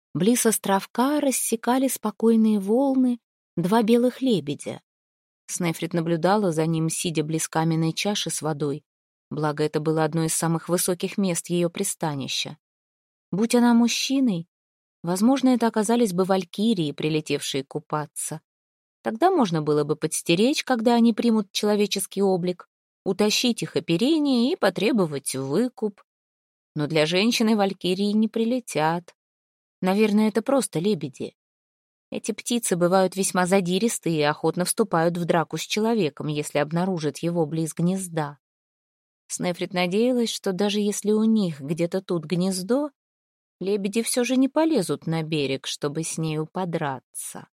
Близ островка рассекали спокойные волны два белых лебедя. Снефрит наблюдала за ним, сидя близ каменной чаши с водой, благо это было одно из самых высоких мест ее пристанища. Будь она мужчиной, возможно, это оказались бы валькирии, прилетевшие купаться. Тогда можно было бы подстеречь, когда они примут человеческий облик, утащить их оперение и потребовать выкуп. Но для женщины валькирии не прилетят. Наверное, это просто лебеди. Эти птицы бывают весьма задиристые и охотно вступают в драку с человеком, если обнаружат его близ гнезда. Снефрит надеялась, что даже если у них где-то тут гнездо, лебеди все же не полезут на берег, чтобы с нею подраться.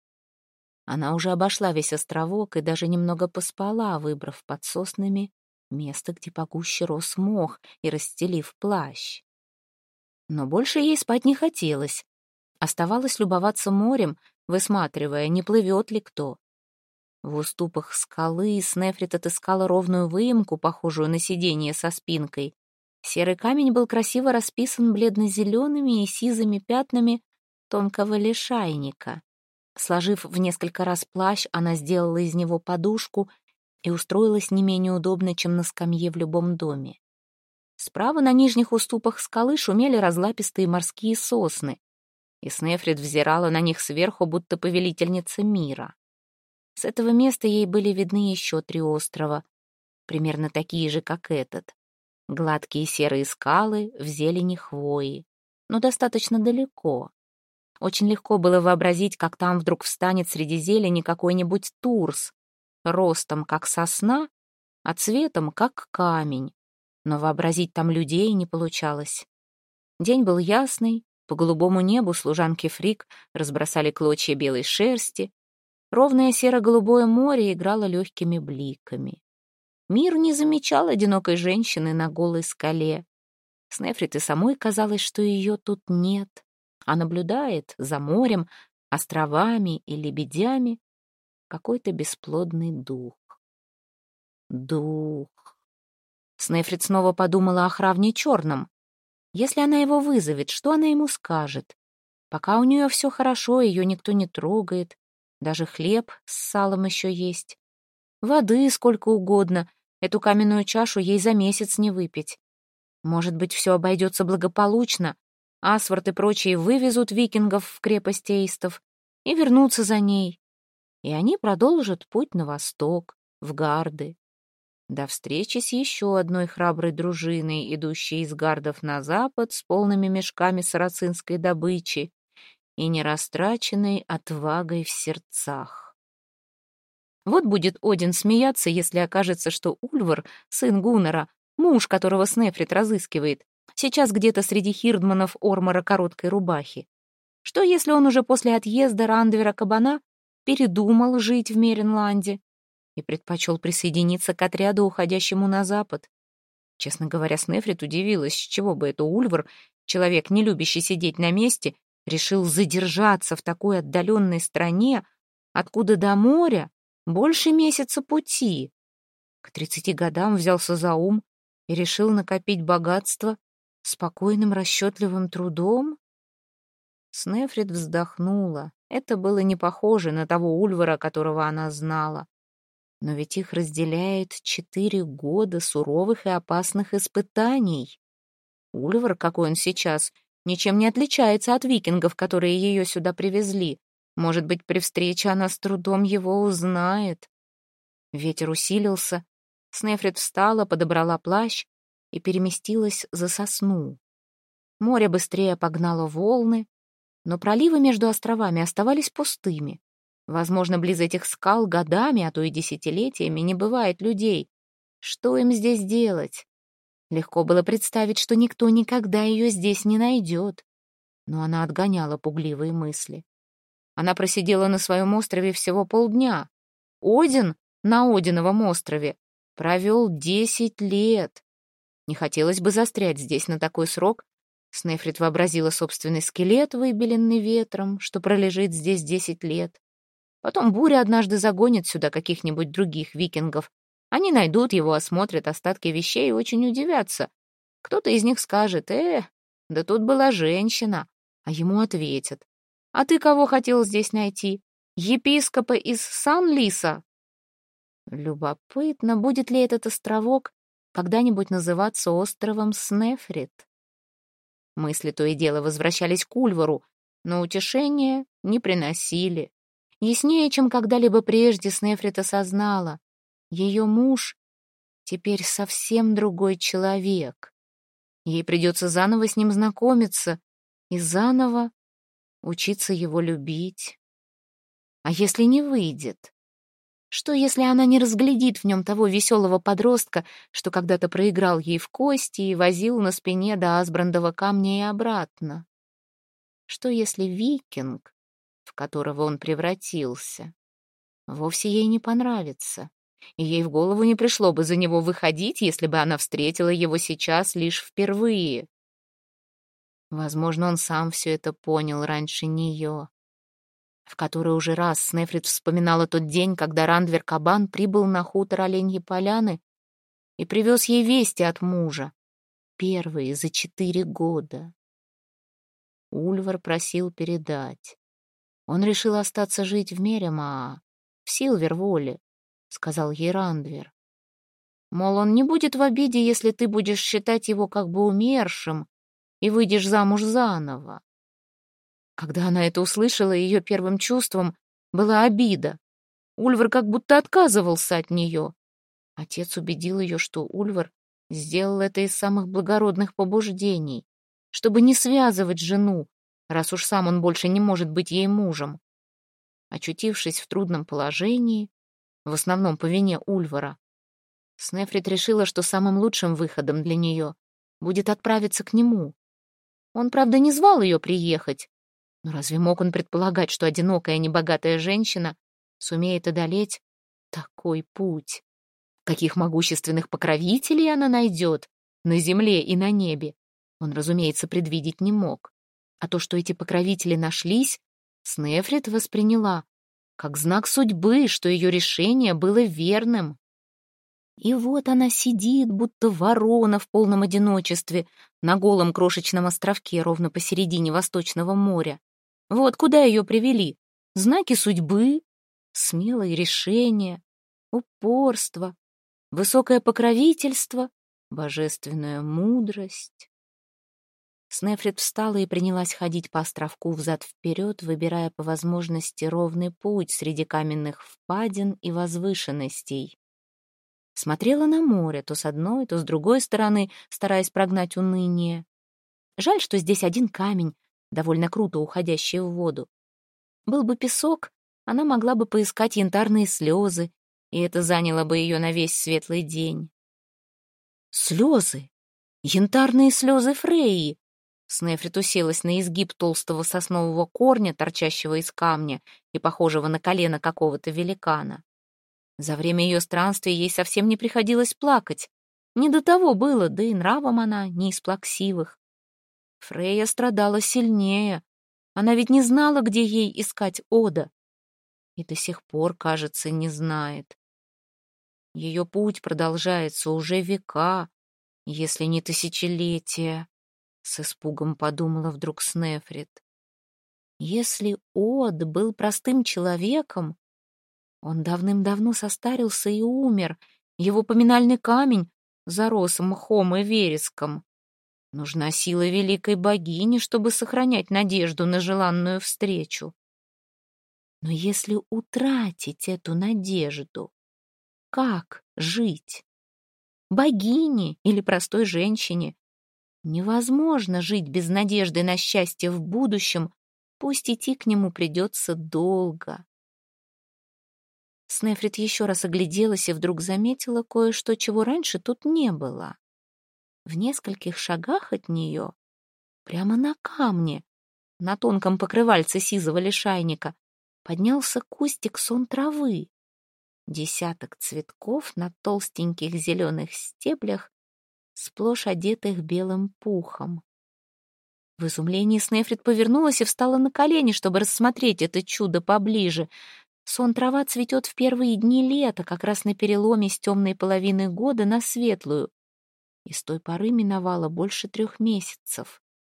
Она уже обошла весь островок и даже немного поспала, выбрав под соснами место, где погуще рос мох, и расстелив плащ. Но больше ей спать не хотелось. Оставалось любоваться морем, высматривая, не плывет ли кто. В уступах скалы Снефрит отыскала ровную выемку, похожую на сиденье со спинкой. Серый камень был красиво расписан бледно-зелеными и сизыми пятнами тонкого лишайника. Сложив в несколько раз плащ, она сделала из него подушку и устроилась не менее удобно, чем на скамье в любом доме. Справа на нижних уступах скалы шумели разлапистые морские сосны, и Снефрит взирала на них сверху, будто повелительница мира. С этого места ей были видны еще 3 острова, примерно такие же, как этот. Гладкие серые скалы в зелени хвои, но достаточно далеко. Очень легко было вообразить, как там вдруг встанет среди зелени какой-нибудь турс, ростом как сосна, а цветом как камень. Но вообразить там людей не получалось. День был ясный, по голубому небу служанки Фрик разбросали клочья белой шерсти, ровное серо-голубое море играло легкими бликами. Мир не замечал одинокой женщины на голой скале. Снефрит и самой казалось, что ее тут нет, а наблюдает за морем, островами и лебедями какой-то бесплодный дух. Дух. Снефрит снова подумала о Хравне Черном. Если она его вызовет, что она ему скажет? Пока у нее все хорошо, ее никто не трогает. Даже хлеб с салом еще есть. Воды сколько угодно. Эту каменную чашу ей за месяц не выпить. Может быть, все обойдется благополучно. Асвард и прочие вывезут викингов в крепость эйстов и вернутся за ней. И они продолжат путь на восток, в Гарды. До встречи с еще одной храброй дружиной, идущей из Гардов на запад с полными мешками сарацинской добычи и нерастраченной отвагой в сердцах. Вот будет Один смеяться, если окажется, что Ульвар, сын Гуннара, муж, которого Снефрит разыскивает, сейчас где-то среди хирдманов Ормора короткой рубахи. Что, если он уже после отъезда Рандвера Кабана передумал жить в Меренланде и предпочел присоединиться к отряду, уходящему на запад? Честно говоря, Снефрит удивилась, с чего бы это Ульвар, человек, не любящий сидеть на месте, решил задержаться в такой отдаленной стране, откуда до моря больше месяца пути. К 30 годам взялся за ум и решил накопить богатство спокойным расчетливым трудом? Снефрит вздохнула. Это было не похоже на того Ульвара, которого она знала. Но ведь их разделяет 4 года суровых и опасных испытаний. Ульвар, какой он сейчас, ничем не отличается от викингов, которые ее сюда привезли. Может быть, при встрече она с трудом его узнает. Ветер усилился. Снефрит встала, подобрала плащ и переместилась за сосну. Море быстрее погнало волны, но проливы между островами оставались пустыми. Возможно, близ этих скал годами, а то и десятилетиями не бывает людей. Что им здесь делать? Легко было представить, что никто никогда ее здесь не найдет. Но она отгоняла пугливые мысли. Она просидела на своем острове всего полдня. Один на Одиновом острове провел 10 лет. Не хотелось бы застрять здесь на такой срок. Снефрит вообразила собственный скелет, выбеленный ветром, что пролежит здесь 10 лет. Потом буря однажды загонит сюда каких-нибудь других викингов. Они найдут его, осмотрят остатки вещей и очень удивятся. Кто-то из них скажет: да тут была женщина, А ему ответят: «А ты кого хотел здесь найти? Епископа из Сан-Лиса?» Любопытно, будет ли этот островок когда-нибудь называться островом Снефрит. Мысли то и дело возвращались к Ульвару, но утешения не приносили. Яснее, чем когда-либо прежде, Снефрит осознала: ее муж теперь совсем другой человек. Ей придется заново с ним знакомиться и заново учиться его любить. А если не выйдет? Что, если она не разглядит в нем того веселого подростка, что когда-то проиграл ей в кости и возил на спине до Асбрандова камня и обратно? Что, если викинг, в которого он превратился, вовсе ей не понравится, и ей в голову не пришло бы за него выходить, если бы она встретила его сейчас лишь впервые? Возможно, он сам все это понял раньше нее. В который уже раз Снефрит вспоминала тот день, когда Рандвер Кабан прибыл на хутор Оленьей Поляны и привез ей вести от мужа, первые за 4 года. Ульвар просил передать. Он решил остаться жить в Меремаа, в Силверволе, сказал ей Рандвер. Мол, он не будет в обиде, если ты будешь считать его как бы умершим и выйдешь замуж заново. Когда она это услышала, ее первым чувством была обида. Ульвар как будто отказывался от нее. Отец убедил ее, что Ульвар сделал это из самых благородных побуждений, чтобы не связывать жену, раз уж сам он больше не может быть ей мужем. Очутившись в трудном положении, в основном по вине Ульвара, Снефрит решила, что самым лучшим выходом для нее будет отправиться к нему. Он, правда, не звал ее приехать, но разве мог он предполагать, что одинокая небогатая женщина сумеет одолеть такой путь? Каких могущественных покровителей она найдет на земле и на небе, он, разумеется, предвидеть не мог. А то, что эти покровители нашлись, Снефрит восприняла как знак судьбы, что ее решение было верным. И вот она сидит, будто ворона в полном одиночестве, на голом крошечном островке ровно посередине Восточного моря. Вот куда ее привели. Знаки судьбы, смелые решения, упорство, высокое покровительство, божественная мудрость. Снефрит встала и принялась ходить по островку взад-вперед, выбирая по возможности ровный путь среди каменных впадин и возвышенностей. Смотрела на море то с одной, то с другой стороны, стараясь прогнать уныние. Жаль, что здесь один камень, довольно круто уходящий в воду. Был бы песок, она могла бы поискать янтарные слезы, и это заняло бы ее на весь светлый день. Слезы! Янтарные слезы Фрейи! Снефрит уселась на изгиб толстого соснового корня, торчащего из камня и похожего на колено какого-то великана. За время ее странствий ей совсем не приходилось плакать. Не до того было, да и нравом она не из плаксивых. Фрейя страдала сильнее. Она ведь не знала, где ей искать Ода. И до сих пор, кажется, не знает. Ее путь продолжается уже века, если не тысячелетия, — с испугом подумала вдруг Снефрит. Если Од был простым человеком, он давным-давно состарился и умер, его поминальный камень зарос мхом и вереском. Нужна сила великой богини, чтобы сохранять надежду на желанную встречу. Но если утратить эту надежду, как жить? Богине или простой женщине невозможно жить без надежды на счастье в будущем, пусть идти к нему придется долго. Снефрит еще раз огляделась и вдруг заметила кое-что, чего раньше тут не было. В нескольких шагах от нее, прямо на камне, на тонком покрывальце сизого лишайника, поднялся кустик сон травы. Десяток цветков на толстеньких зеленых стеблях, сплошь одетых белым пухом. В изумлении Снефрит повернулась и встала на колени, чтобы рассмотреть это чудо поближе. Сон-трава цветет в первые дни лета, как раз на переломе с темной половины года на светлую. И с той поры миновало больше 3 месяцев.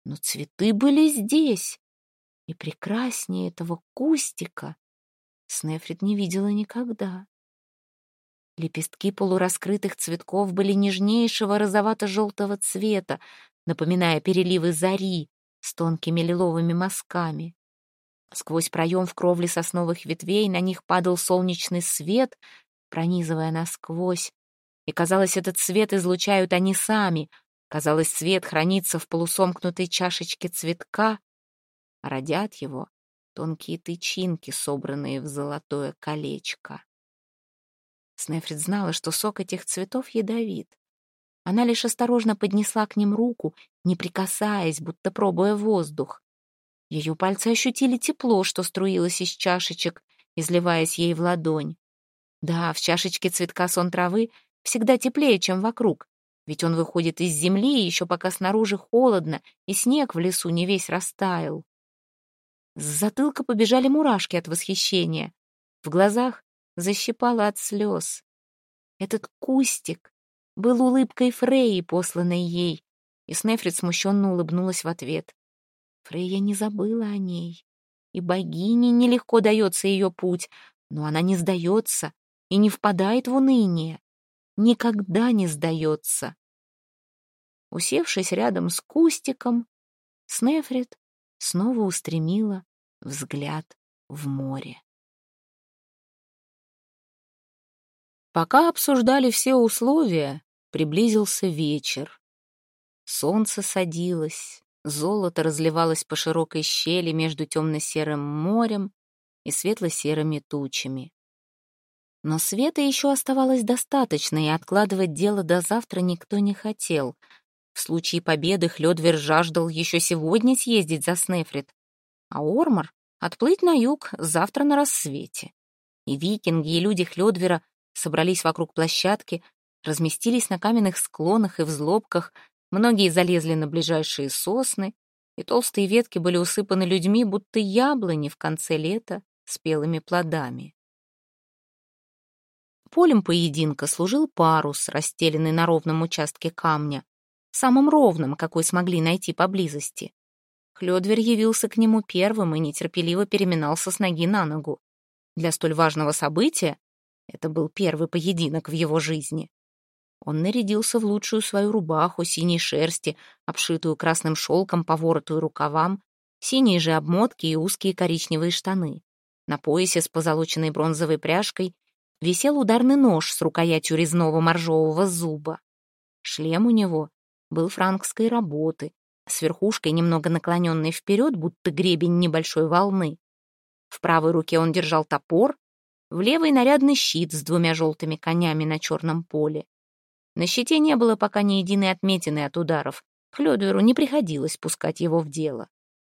Но цветы были здесь, и прекраснее этого кустика Снефрит не видела никогда. Лепестки полураскрытых цветков были нежнейшего розовато-желтого цвета, напоминая переливы зари с тонкими лиловыми мазками. Сквозь проем в кровле сосновых ветвей на них падал солнечный свет, пронизывая насквозь. И, казалось, этот свет излучают они сами. Казалось, свет хранится в полусомкнутой чашечке цветка, а родят его тонкие тычинки, собранные в золотое колечко. Снефрит знала, что сок этих цветов ядовит. Она лишь осторожно поднесла к ним руку, не прикасаясь, будто пробуя воздух. Ее пальцы ощутили тепло, что струилось из чашечек, изливаясь ей в ладонь. Да, в чашечке цветка сон травы всегда теплее, чем вокруг, ведь он выходит из земли, еще пока снаружи холодно, и снег в лесу не весь растаял. С затылка побежали мурашки от восхищения. В глазах защипало от слез. Этот кустик был улыбкой Фрейи, посланной ей, и Снефрит смущенно улыбнулась в ответ. Фрейя не забыла о ней, и богине нелегко дается ее путь, но она не сдается и не впадает в уныние, никогда не сдается. Усевшись рядом с кустиком, Снефрит снова устремила взгляд в море. Пока обсуждали все условия, приблизился вечер. Солнце садилось, золото разливалось по широкой щели между темно-серым морем и светло-серыми тучами. Но света еще оставалось достаточно, и откладывать дело до завтра никто не хотел. В случае победы Хлёдвир жаждал еще сегодня съездить за Снефрит, а Ормар — отплыть на юг завтра на рассвете. И викинги, и люди Хлёдвира собрались вокруг площадки, разместились на каменных склонах и взлобках, многие залезли на ближайшие сосны, и толстые ветки были усыпаны людьми, будто яблони в конце лета спелыми плодами. Полем поединка служил парус, расстеленный на ровном участке камня, самым ровным, какой смогли найти поблизости. Хлёдвир явился к нему первым и нетерпеливо переминался с ноги на ногу. Для столь важного события это был первый поединок в его жизни. Он нарядился в лучшую свою рубаху синей шерсти, обшитую красным шелком по вороту и рукавам, синие же обмотки и узкие коричневые штаны. На поясе с позолоченной бронзовой пряжкой висел ударный нож с рукоятью резного моржового зуба. Шлем у него был франкской работы, с верхушкой, немного наклоненной вперед, будто гребень небольшой волны. В правой руке он держал топор, в левой нарядный щит с двумя желтыми конями на черном поле. На щите не было пока ни единой отметины от ударов. Хлёдвиру не приходилось пускать его в дело.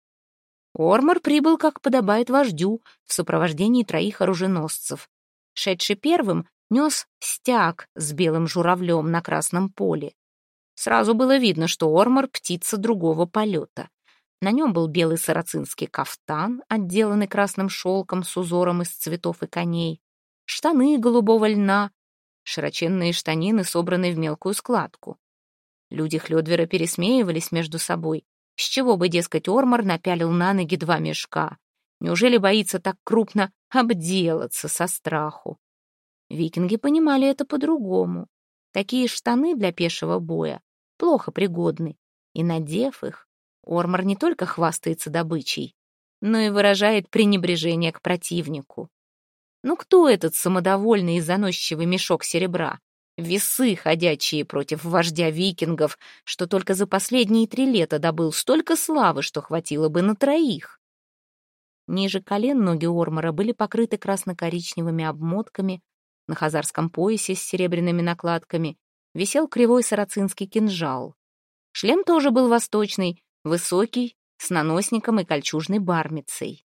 Ормар прибыл, как подобает вождю, в сопровождении 3 оруженосцев. Шедший первым нес стяг с белым журавлем на красном поле. Сразу было видно, что Ормар — птица другого полета. На нем был белый сарацинский кафтан, отделанный красным шелком с узором из цветов и коней, штаны голубого льна, широченные штанины, собранные в мелкую складку. Люди Хлёдвира пересмеивались между собой. С чего бы, дескать, Ормар напялил на ноги 2 мешка? Неужели боится так крупно обделаться со страху? Викинги понимали это по-другому. Такие штаны для пешего боя плохо пригодны, и, надев их, Ормар не только хвастается добычей, но и выражает пренебрежение к противнику. Ну кто этот самодовольный и заносчивый мешок серебра? Весы, ходячие против вождя викингов, что только за последние 3 лета добыл столько славы, что хватило бы на 3. Ниже колен ноги Ормара были покрыты красно-коричневыми обмотками, на хазарском поясе с серебряными накладками висел кривой сарацинский кинжал. Шлем тоже был восточный, высокий, с наносником и кольчужной бармицей.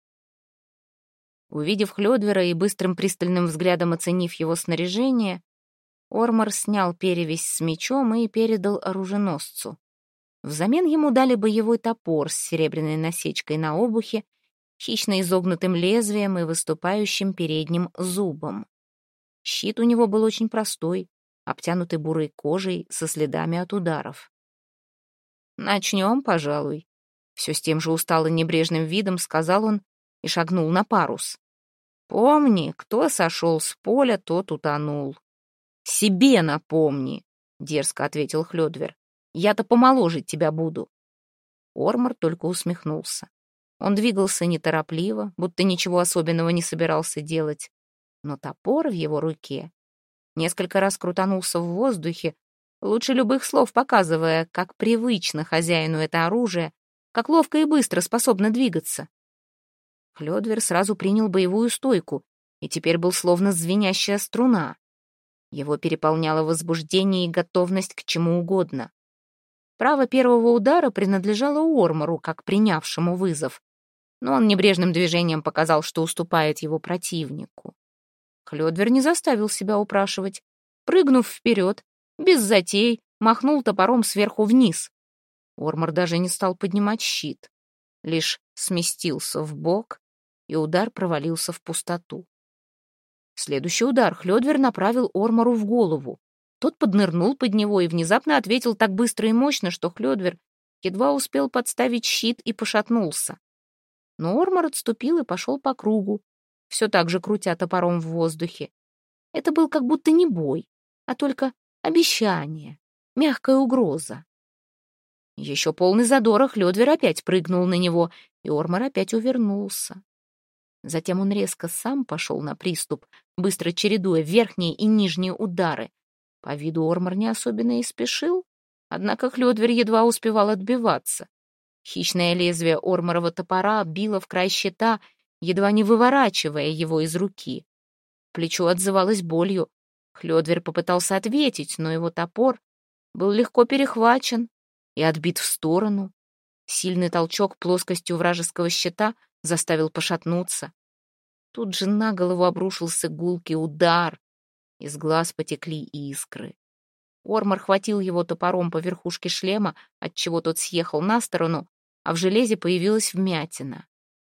Увидев Хлёдвира и быстрым пристальным взглядом оценив его снаряжение, Ормар снял перевязь с мечом и передал оруженосцу. Взамен ему дали боевой топор с серебряной насечкой на обухе, хищно изогнутым лезвием и выступающим передним зубом. Щит у него был очень простой, обтянутый бурой кожей со следами от ударов. «Начнем, пожалуй», Все с тем же устало-небрежным видом сказал он и шагнул на парус. «Помни, кто сошел с поля, тот утонул». «Себе напомни», — дерзко ответил Хлёдвер. «Я-то помоложе тебя буду». Ормар только усмехнулся. Он двигался неторопливо, будто ничего особенного не собирался делать. Но топор в его руке несколько раз крутанулся в воздухе, лучше любых слов показывая, как привычно хозяину это оружие, как ловко и быстро способно двигаться. Хлёдвер сразу принял боевую стойку и теперь был словно звенящая струна. Его переполняло возбуждение и готовность к чему угодно. Право первого удара принадлежало Ормару, как принявшему вызов, но он небрежным движением показал, что уступает его противнику. Хлёдвер не заставил себя упрашивать. Прыгнув вперед, без затей, махнул топором сверху вниз. Ормар даже не стал поднимать щит, лишь сместился в бок, и удар провалился в пустоту. Следующий удар Хлёдвер направил Ормару в голову. Тот поднырнул под него и внезапно ответил так быстро и мощно, что Хлёдвер едва успел подставить щит и пошатнулся. Но Ормар отступил и пошел по кругу, все так же крутя топором в воздухе. Это был как будто не бой, а только обещание, мягкая угроза. Еще полный задора Хлёдвер опять прыгнул на него, и Ормар опять увернулся. Затем он резко сам пошел на приступ, быстро чередуя верхние и нижние удары. По виду Ормар не особенно и спешил, однако Хлёдвер едва успевал отбиваться. Хищное лезвие Ормарова топора било в край щита, едва не выворачивая его из руки. Плечо отзывалось болью. Хлёдвер попытался ответить, но его топор был легко перехвачен и отбит в сторону. Сильный толчок плоскостью вражеского щита заставил пошатнуться. Тут же на голову обрушился гулкий удар. Из глаз потекли искры. Ормар хватил его топором по верхушке шлема, отчего тот съехал на сторону, а в железе появилась вмятина.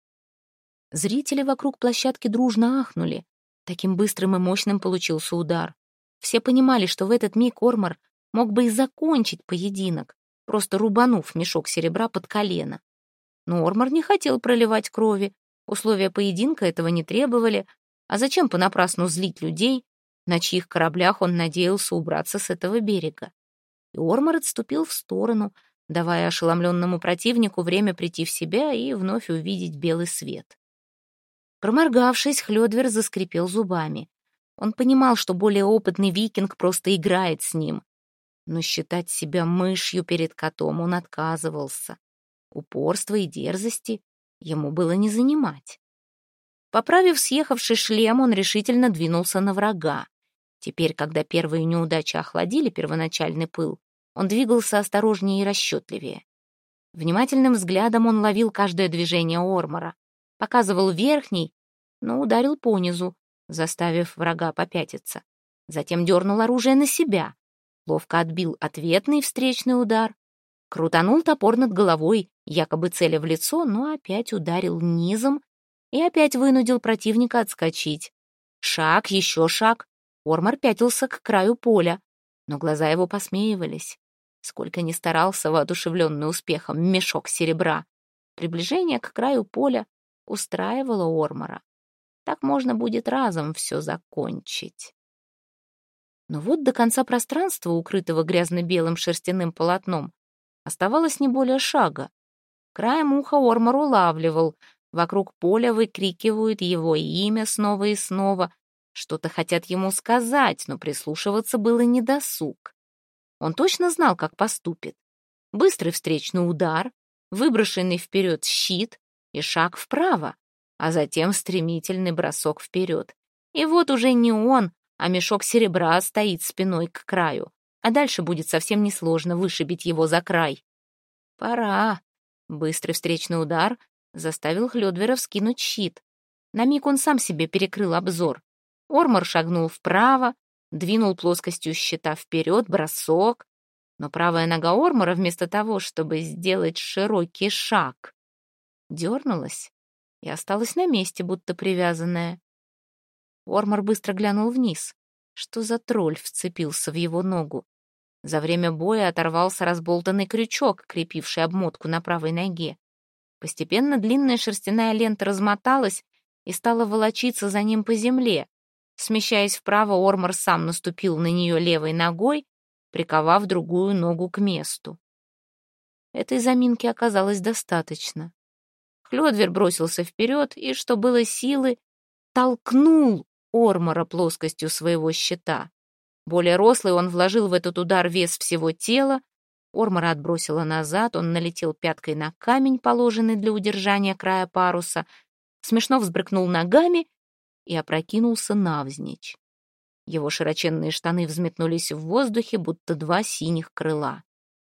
Зрители вокруг площадки дружно ахнули. Таким быстрым и мощным получился удар. Все понимали, что в этот миг Ормар мог бы и закончить поединок, просто рубанув мешок серебра под колено. Но Ормар не хотел проливать крови, условия поединка этого не требовали, а зачем понапрасну злить людей, на чьих кораблях он надеялся убраться с этого берега. И Ормар отступил в сторону, давая ошеломленному противнику время прийти в себя и вновь увидеть белый свет. Проморгавшись, Хлёдвер заскрипел зубами. Он понимал, что более опытный викинг просто играет с ним. Но считать себя мышью перед котом он отказывался. Упорства и дерзости ему было не занимать. Поправив съехавший шлем, он решительно двинулся на врага. Теперь, когда первые неудачи охладили первоначальный пыл, он двигался осторожнее и расчетливее. Внимательным взглядом он ловил каждое движение Ормара, показывал верхний, но ударил понизу, заставив врага попятиться. Затем дернул оружие на себя, ловко отбил ответный встречный удар, крутанул топор над головой, якобы целя в лицо, но опять ударил низом и опять вынудил противника отскочить. Шаг, еще шаг. Ормар пятился к краю поля, но глаза его посмеивались. Сколько ни старался, воодушевленный успехом, мешок серебра. Приближение к краю поля устраивало Ормара. Так можно будет разом все закончить. Но вот до конца пространства, укрытого грязно-белым шерстяным полотном, оставалось не более шага. Краем уха Ормар улавливал. Вокруг поля выкрикивают его имя снова и снова. Что-то хотят ему сказать, но прислушиваться было недосуг. Он точно знал, как поступит. Быстрый встречный удар, выброшенный вперед щит и шаг вправо, а затем стремительный бросок вперед. И вот уже не он, а мешок серебра стоит спиной к краю, а дальше будет совсем несложно вышибить его за край. Пора. Быстрый встречный удар заставил Хлёдвера вскинуть щит. На миг он сам себе перекрыл обзор. Ормар шагнул вправо, двинул плоскостью щита вперед, бросок. Но правая нога Ормара, вместо того, чтобы сделать широкий шаг, дернулась и осталась на месте, будто привязанная. Ормар быстро глянул вниз. Что за тролль вцепился в его ногу? За время боя оторвался разболтанный крючок, крепивший обмотку на правой ноге. Постепенно длинная шерстяная лента размоталась и стала волочиться за ним по земле. Смещаясь вправо, Ормор сам наступил на нее левой ногой, приковав другую ногу к месту. Этой заминки оказалось достаточно. Хлёдвер бросился вперед и, что было силы, толкнул Ормора плоскостью своего щита. Более рослый, он вложил в этот удар вес всего тела. Ормора отбросило назад, он налетел пяткой на камень, положенный для удержания края паруса, смешно взбрыкнул ногами и опрокинулся навзничь. Его широченные штаны взметнулись в воздухе, будто два синих крыла.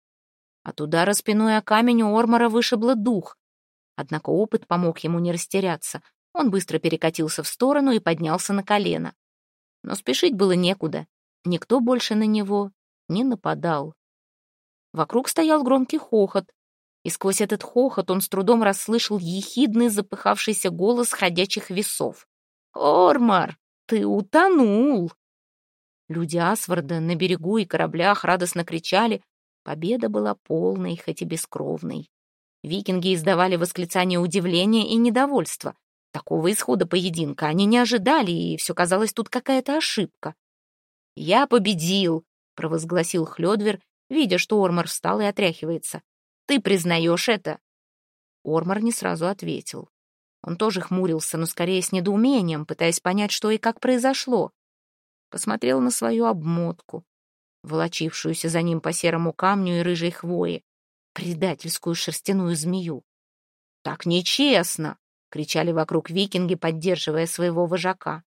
От удара спиной о камень у Ормора вышибло дух. Однако опыт помог ему не растеряться. Он быстро перекатился в сторону и поднялся на колено. Но спешить было некуда. Никто больше на него не нападал. Вокруг стоял громкий хохот, и сквозь этот хохот он с трудом расслышал ехидный запыхавшийся голос ходячих весов. «Ормор, ты утонул!» Люди Асварда на берегу и кораблях радостно кричали. Победа была полной, хоть и бескровной. Викинги издавали восклицания удивления и недовольства. Такого исхода поединка они не ожидали, и все казалось тут какая-то ошибка. «Я победил!» — провозгласил Хлёдвер, видя, что Ормор встал и отряхивается. «Ты признаешь это?» Ормор не сразу ответил. Он тоже хмурился, но скорее с недоумением, пытаясь понять, что и как произошло. Посмотрел на свою обмотку, волочившуюся за ним по серому камню и рыжей хвое, предательскую шерстяную змею. «Так нечестно!» — кричали вокруг викинги, поддерживая своего вожака.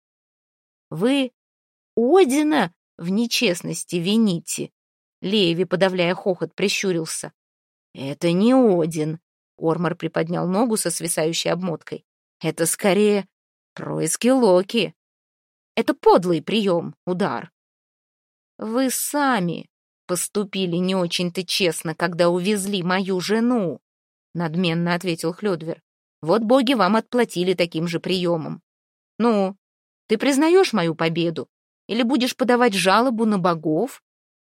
«Вы Одина в нечестности вините!» Леви, подавляя хохот, прищурился. «Это не Один!» — Ормор приподнял ногу со свисающей обмоткой. «Это скорее происки Локи. Это подлый прием, удар. Вы сами поступили не очень-то честно, когда увезли мою жену», — надменно ответил Хлёдвер. «Вот боги вам отплатили таким же приемом. Ну, ты признаешь мою победу или будешь подавать жалобу на богов?»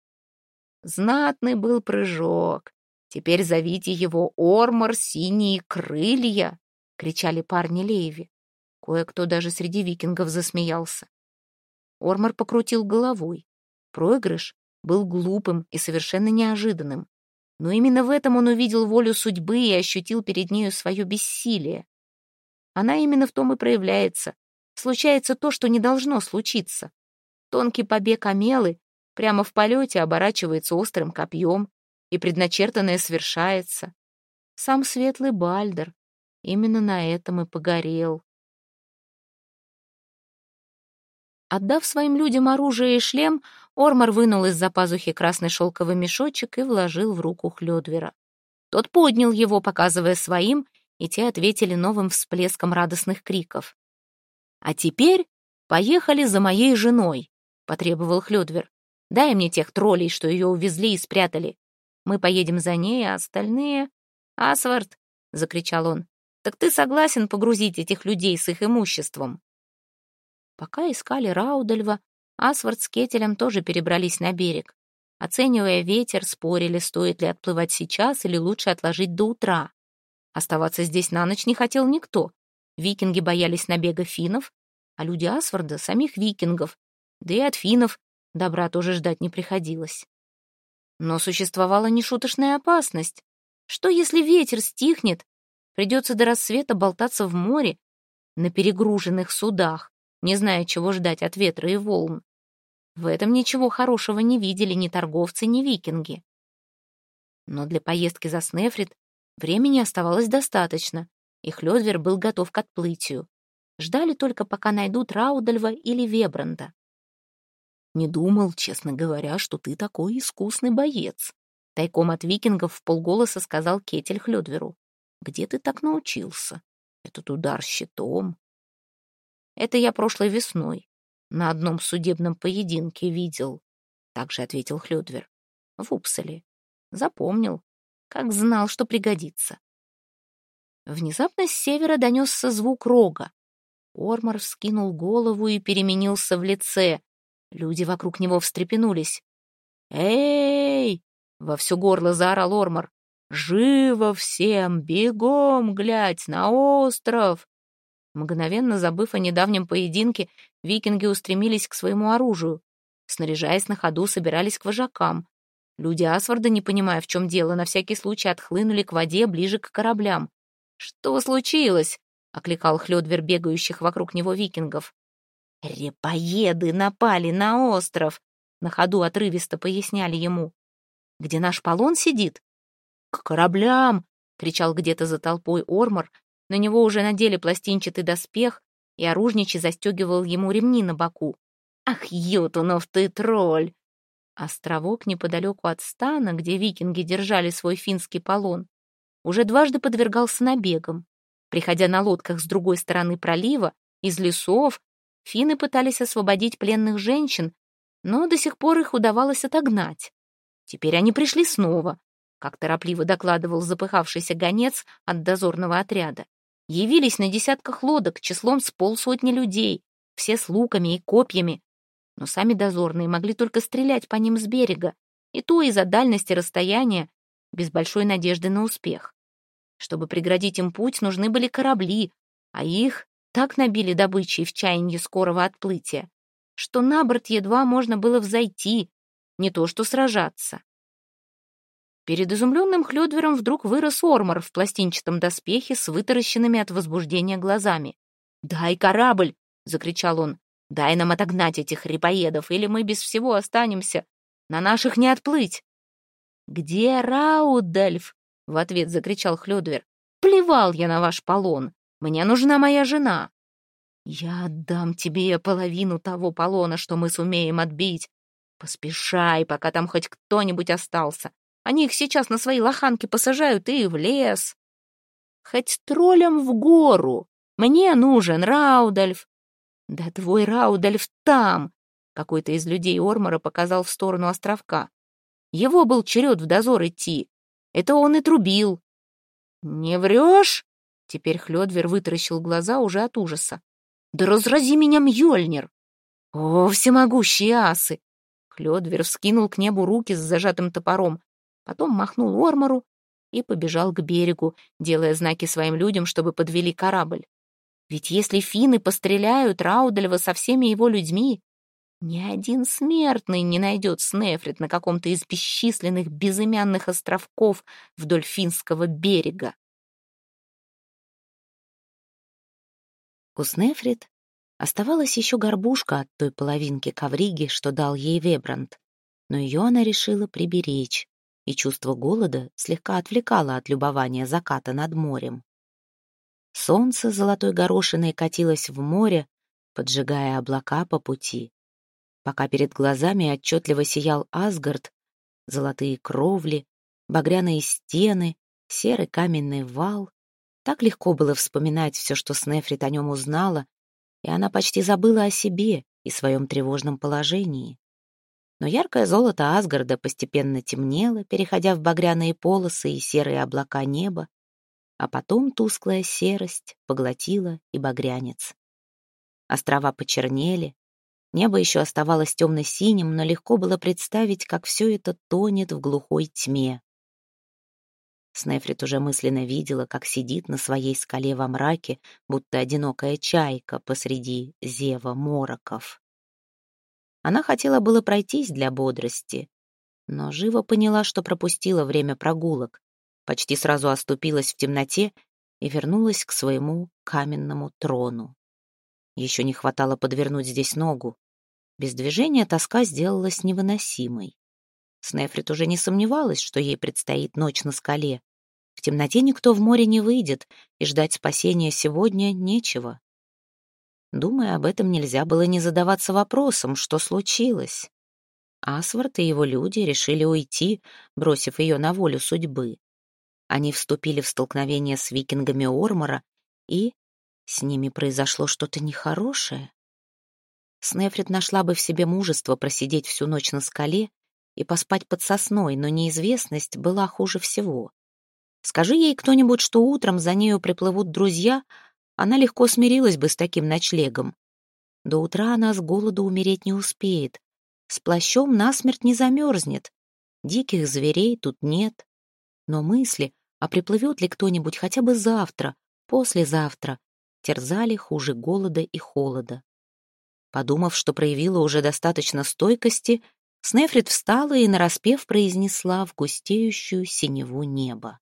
Знатный был прыжок. «Теперь зовите его Ормор Синие Крылья!» — кричали парни Леви. Кое-кто даже среди викингов засмеялся. Ормор покрутил головой. Проигрыш был глупым и совершенно неожиданным. Но именно в этом он увидел волю судьбы и ощутил перед нею свое бессилие. Она именно в том и проявляется. Случается то, что не должно случиться. Тонкий побег Амелы прямо в полете оборачивается острым копьем, и предначертанное свершается. Сам светлый Бальдер именно на этом и погорел. Отдав своим людям оружие и шлем, Ормор вынул из-за пазухи красный шелковый мешочек и вложил в руку Хлёдвера. Тот поднял его, показывая своим, и те ответили новым всплеском радостных криков. «А теперь поехали за моей женой», — потребовал Хлёдвер. «Дай мне тех троллей, что ее увезли и спрятали. Мы поедем за ней, а остальные...» «Асвард!» — закричал он. «Так ты согласен погрузить этих людей с их имуществом?» Пока искали Раудальва, Асвард с Кетелем тоже перебрались на берег. Оценивая ветер, спорили, стоит ли отплывать сейчас или лучше отложить до утра. Оставаться здесь на ночь не хотел никто. Викинги боялись набега финнов, а люди Асварда — самих викингов, да и от финнов добра тоже ждать не приходилось. Но существовала нешуточная опасность. Что, если ветер стихнет? Придется до рассвета болтаться в море на перегруженных судах, не зная, чего ждать от ветра и волн. В этом ничего хорошего не видели ни торговцы, ни викинги. Но для поездки за Снефрит времени оставалось достаточно, и Хлёдвер был готов к отплытию. Ждали только, пока найдут Раудальва или Вебранда. «Не думал, честно говоря, что ты такой искусный боец», — тайком от викингов вполголоса сказал Кетель Хлёдверу. «Где ты так научился? Этот удар щитом?» «Это я прошлой весной на одном судебном поединке видел», — также ответил Хлёдвер. «В Упсале. Запомнил, как знал, что пригодится». Внезапно с севера донесся звук рога. Ормор вскинул голову и переменился в лице. Люди вокруг него встрепенулись. «Эй!» — во всё горло заорал Ормор. «Живо всем! Бегом, глядь, на остров!» Мгновенно забыв о недавнем поединке, викинги устремились к своему оружию. Снаряжаясь на ходу, собирались к вожакам. Люди Асварда, не понимая, в чем дело, на всякий случай отхлынули к воде ближе к кораблям. «Что случилось?» — окликал Хлёдвер бегающих вокруг него викингов. «Репоеды напали на остров!» — на ходу отрывисто поясняли ему. «Где наш Полон сидит?» «К кораблям!» — кричал где-то за толпой Ормор. На него уже надели пластинчатый доспех, и оружничий застегивал ему ремни на боку. «Ах, Йотунов ты тролль!» Островок неподалеку от стана, где викинги держали свой финский полон, уже дважды подвергался набегам. Приходя на лодках с другой стороны пролива, из лесов, финны пытались освободить пленных женщин, но до сих пор их удавалось отогнать. Теперь они пришли снова, как торопливо докладывал запыхавшийся гонец от дозорного отряда. Явились на десятках лодок числом с полсотни людей, все с луками и копьями. Но сами дозорные могли только стрелять по ним с берега, и то из-за дальности расстояния, без большой надежды на успех. Чтобы преградить им путь, нужны были корабли, а их так набили добычей в чаянии скорого отплытия, что на борт едва можно было взойти, не то что сражаться. Перед изумленным Хлёдвером вдруг вырос Ормор в пластинчатом доспехе с вытаращенными от возбуждения глазами. «Дай корабль!» — закричал он. «Дай нам отогнать этих репоедов, или мы без всего останемся. На наших не отплыть!» «Где Раудальф?» — в ответ закричал Хлёдвер. «Плевал я на ваш полон! Мне нужна моя жена!» «Я отдам тебе половину того полона, что мы сумеем отбить. Поспешай, пока там хоть кто-нибудь остался. Они их сейчас на свои лоханки посажают и в лес. Хоть троллям в гору. Мне нужен Раудальф». «Да твой Раудальф там!» Какой-то из людей Ормора показал в сторону островка. «Его был черед в дозор идти. Это он и трубил». «Не врешь?» Теперь Хлёдвер вытаращил глаза уже от ужаса. «Да разрази меня, Мьёльнир!» «О, всемогущие асы!» Хлёдвер вскинул к небу руки с зажатым топором, потом махнул Ормору и побежал к берегу, делая знаки своим людям, чтобы подвели корабль. Ведь если финны постреляют Раудальва со всеми его людьми, ни один смертный не найдет Снефрит на каком-то из бесчисленных безымянных островков вдоль финского берега. У Снефрит оставалась еще горбушка от той половинки ковриги, что дал ей Вебранд, но ее она решила приберечь, и чувство голода слегка отвлекало от любования заката над морем. Солнце золотой горошиной катилось в море, поджигая облака по пути. Пока перед глазами отчетливо сиял Асгард, золотые кровли, багряные стены, серый каменный вал, так легко было вспоминать все, что Снефрит о нем узнала, и она почти забыла о себе и своем тревожном положении. Но яркое золото Асгарда постепенно темнело, переходя в багряные полосы и серые облака неба, а потом тусклая серость поглотила и багрянец. Острова почернели, небо еще оставалось темно-синим, но легко было представить, как все это тонет в глухой тьме. Снефрит уже мысленно видела, как сидит на своей скале во мраке, будто одинокая чайка посреди зева мороков. Она хотела было пройтись для бодрости, но живо поняла, что пропустила время прогулок, почти сразу оступилась в темноте и вернулась к своему каменному трону. Еще не хватало подвернуть здесь ногу. Без движения тоска сделалась невыносимой. Снефрит уже не сомневалась, что ей предстоит ночь на скале. В темноте никто в море не выйдет, и ждать спасения сегодня нечего. Думая об этом, нельзя было не задаваться вопросом, что случилось. Асвард и его люди решили уйти, бросив ее на волю судьбы. Они вступили в столкновение с викингами Ормора, и с ними произошло что-то нехорошее. Снефрит нашла бы в себе мужество просидеть всю ночь на скале и поспать под сосной, но неизвестность была хуже всего. Скажи ей кто-нибудь, что утром за нею приплывут друзья, она легко смирилась бы с таким ночлегом. До утра она с голоду умереть не успеет, с плащом насмерть не замерзнет, диких зверей тут нет. Но мысли, а приплывет ли кто-нибудь хотя бы завтра, послезавтра, терзали хуже голода и холода. Подумав, что проявила уже достаточно стойкости, Снефрит встала и нараспев произнесла в густеющую синеву неба: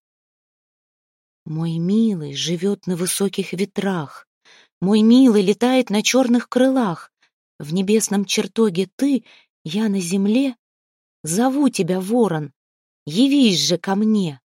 «Мой милый живет на высоких ветрах, мой милый летает на черных крылах. В небесном чертоге ты, я на земле. Зову тебя, ворон, явись же ко мне».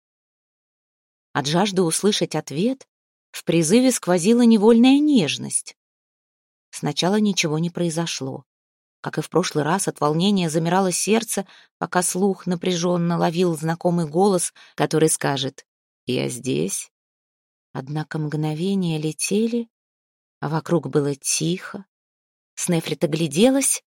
От жажды услышать ответ в призыве сквозила невольная нежность. Сначала ничего не произошло. Как и в прошлый раз, от волнения замирало сердце, пока слух напряженно ловил знакомый голос, который скажет «Я здесь». Однако мгновения летели, а вокруг было тихо. Снефрит огляделась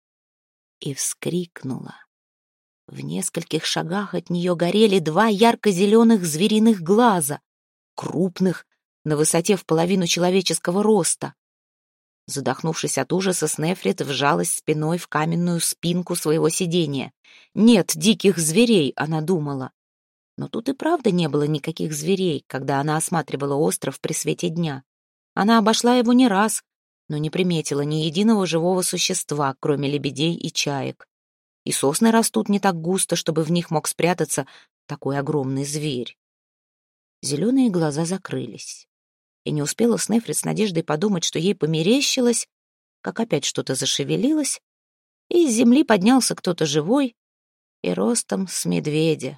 и вскрикнула. В нескольких шагах от нее горели два ярко-зеленых звериных глаза, крупных, на высоте в половину человеческого роста. Задохнувшись от ужаса, Снефрит вжалась спиной в каменную спинку своего сидения. «Нет диких зверей», — она думала. Но тут и правда не было никаких зверей, когда она осматривала остров при свете дня. Она обошла его не раз, но не приметила ни единого живого существа, кроме лебедей и чаек. И сосны растут не так густо, чтобы в них мог спрятаться такой огромный зверь. Зеленые глаза закрылись. И не успела Снефрит с надеждой подумать, что ей померещилось, как опять что-то зашевелилось, и из земли поднялся кто-то живой и ростом с медведя.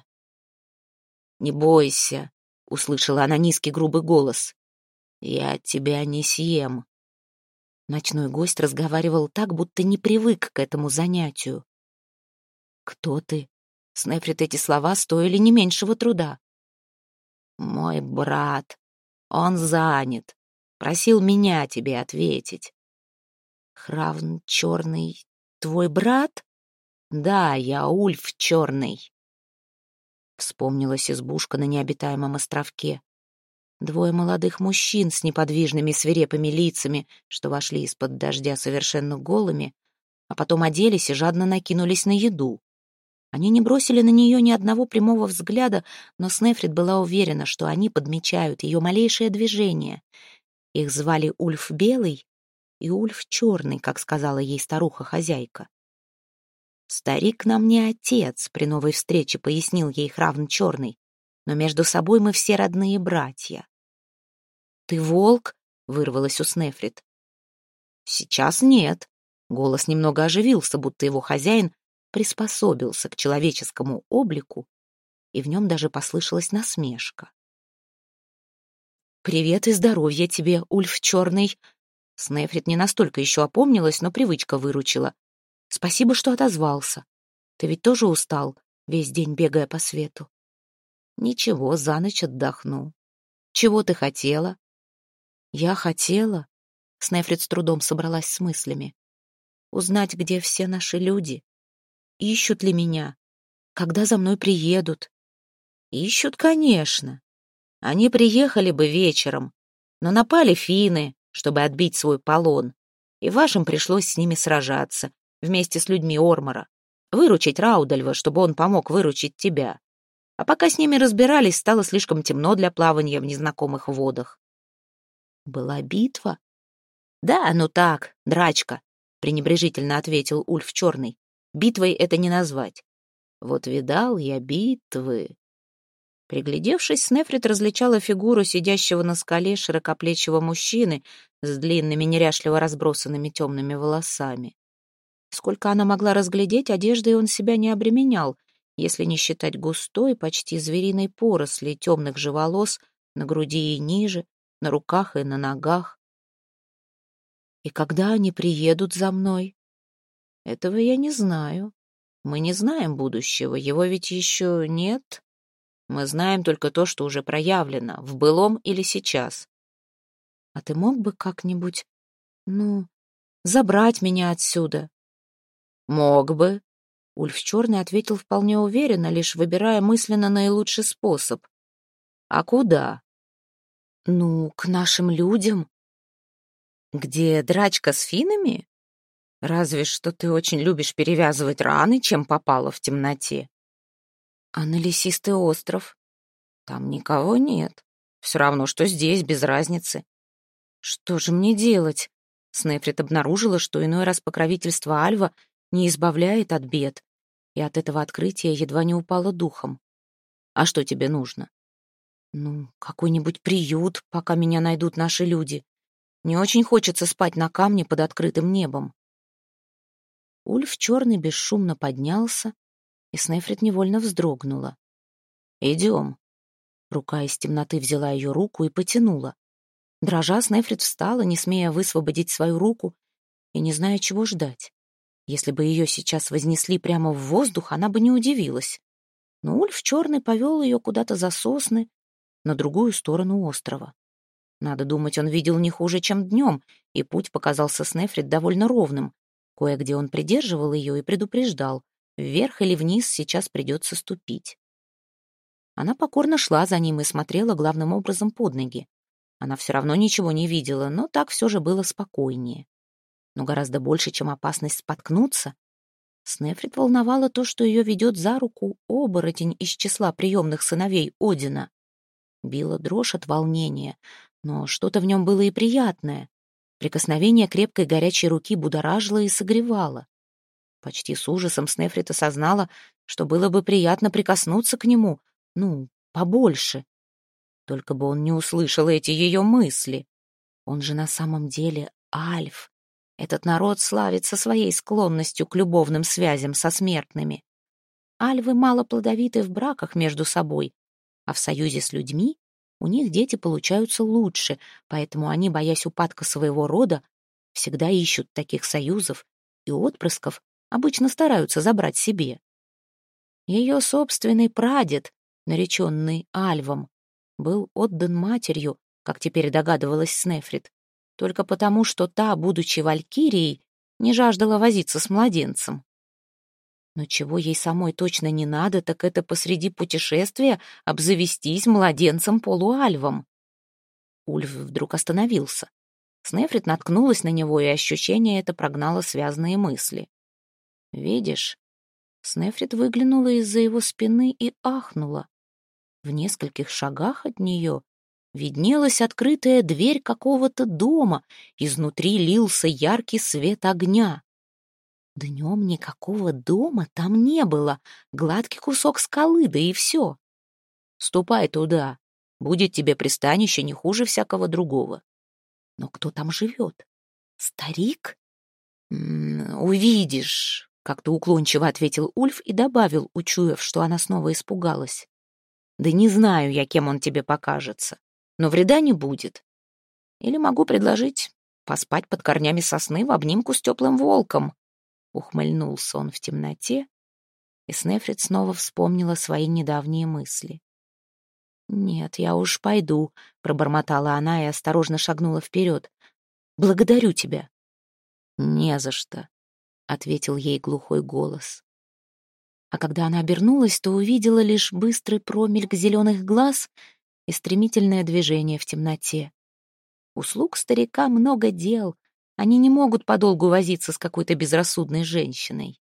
«Не бойся», — услышала она низкий грубый голос, — «я тебя не съем». Ночной гость разговаривал так, будто не привык к этому занятию. «Кто ты?» Снефрит эти слова стоили не меньшего труда. «Мой брат. Он занят. Просил меня тебе ответить». «Хравн Черный твой брат?» «Да, я Ульф Черный». Вспомнилась избушка на необитаемом островке. Двое молодых мужчин с неподвижными свирепыми лицами, что вошли из-под дождя совершенно голыми, а потом оделись и жадно накинулись на еду. Они не бросили на нее ни одного прямого взгляда, но Снефрит была уверена, что они подмечают ее малейшее движение. Их звали Ульф Белый и Ульф Черный, как сказала ей старуха-хозяйка. «Старик нам не отец», — при новой встрече пояснил ей Хравн Черный, «но между собой мы все родные братья». «Ты волк?» — вырвалось у Снефрит. «Сейчас нет». Голос немного оживился, будто его хозяин приспособился к человеческому облику, и в нем даже послышалась насмешка. «Привет и здоровья тебе, Ульф Черный!» Снефрит не настолько еще опомнилась, но привычка выручила. «Спасибо, что отозвался. Ты ведь тоже устал, весь день бегая по свету?» «Ничего, за ночь отдохну. Чего ты хотела?» «Я хотела...» Снефрит с трудом собралась с мыслями. «Узнать, где все наши люди. Ищут ли меня? Когда за мной приедут?» «Ищут, конечно. Они приехали бы вечером, но напали финны, чтобы отбить свой полон, и вашим пришлось с ними сражаться, вместе с людьми Ормора, выручить Раудальва, чтобы он помог выручить тебя. А пока с ними разбирались, стало слишком темно для плавания в незнакомых водах». «Была битва?» «Да, ну так, драчка», — пренебрежительно ответил Ульф Черный. «Битвой это не назвать». «Вот видал я битвы». Приглядевшись, Снефрит различала фигуру сидящего на скале широкоплечего мужчины с длинными, неряшливо разбросанными темными волосами. Сколько она могла разглядеть, одеждой он себя не обременял, если не считать густой, почти звериной поросли темных же волос на груди и ниже, на руках и на ногах. «И когда они приедут за мной?» «Этого я не знаю. Мы не знаем будущего, его ведь еще нет. Мы знаем только то, что уже проявлено, в былом или сейчас». «А ты мог бы как-нибудь, забрать меня отсюда?» «Мог бы», — Ульф Черный ответил вполне уверенно, лишь выбирая мысленно наилучший способ. «А куда?» «К нашим людям». «Где драчка с финнами? Разве что ты очень любишь перевязывать раны, чем попало в темноте». «А на лесистый остров? Там никого нет. Все равно, что здесь, без разницы. Что же мне делать? Снефрит обнаружила, что иной раз покровительство Альва не избавляет от бед, и от этого открытия едва не упала духом. А что тебе нужно? Ну, какой-нибудь приют, пока меня найдут наши люди. Не очень хочется спать на камне под открытым небом. Ульф черный бесшумно поднялся, и Снефрит невольно вздрогнула. «Идем». Рука из темноты взяла ее руку и потянула. Дрожа, Снефрит встала, не смея высвободить свою руку и не зная, чего ждать. Если бы ее сейчас вознесли прямо в воздух, она бы не удивилась. Но Ульф черный повел ее куда-то за сосны, на другую сторону острова. Надо думать, он видел не хуже, чем днем, и путь показался Снефрит довольно ровным. Кое-где он придерживал ее и предупреждал: вверх или вниз сейчас придется ступить. Она покорно шла за ним и смотрела главным образом под ноги. Она все равно ничего не видела, но так все же было спокойнее. Но гораздо больше, чем опасность споткнуться, Снефрит волновало то, что ее ведет за руку оборотень из числа приемных сыновей Одина. Била дрожь от волнения, но что-то в нем было и приятное. Прикосновение крепкой горячей руки будоражило и согревало. Почти с ужасом Снефрит осознала, что было бы приятно прикоснуться к нему, побольше. Только бы он не услышал эти ее мысли. Он же на самом деле Альф. Этот народ славится своей склонностью к любовным связям со смертными. Альвы мало плодовиты в браках между собой, а в союзе с людьми у них дети получаются лучше, поэтому они, боясь упадка своего рода, всегда ищут таких союзов, и отпрысков обычно стараются забрать себе. Ее собственный прадед, нареченный Альвом, был отдан матерью, как теперь догадывалась Снефрит, только потому, что та, будучи валькирией, не жаждала возиться с младенцем. Но чего ей самой точно не надо, так это посреди путешествия обзавестись младенцем-полуальвом. Ульф вдруг остановился. Снефрит наткнулась на него, и ощущение это прогнало связанные мысли. «Видишь?» Снефрит выглянула из-за его спины и ахнула. В нескольких шагах от нее виднелась открытая дверь какого-то дома, изнутри лился яркий свет огня. Днем никакого дома там не было, гладкий кусок скалы, да и все. Ступай туда, будет тебе пристанище не хуже всякого другого. Но кто там живет? Старик? Увидишь, как-то уклончиво ответил Ульф и добавил, учуяв, что она снова испугалась. Да не знаю я, кем он тебе покажется, но вреда не будет. Или могу предложить поспать под корнями сосны в обнимку с теплым волком. Ухмыльнулся он в темноте, и Снефрит снова вспомнила свои недавние мысли. «Нет, я уж пойду», — пробормотала она и осторожно шагнула вперед. «Благодарю тебя». «Не за что», — ответил ей глухой голос. А когда она обернулась, то увидела лишь быстрый промельк зеленых глаз и стремительное движение в темноте. У слуг старика много дел, они не могут подолгу возиться с какой-то безрассудной женщиной.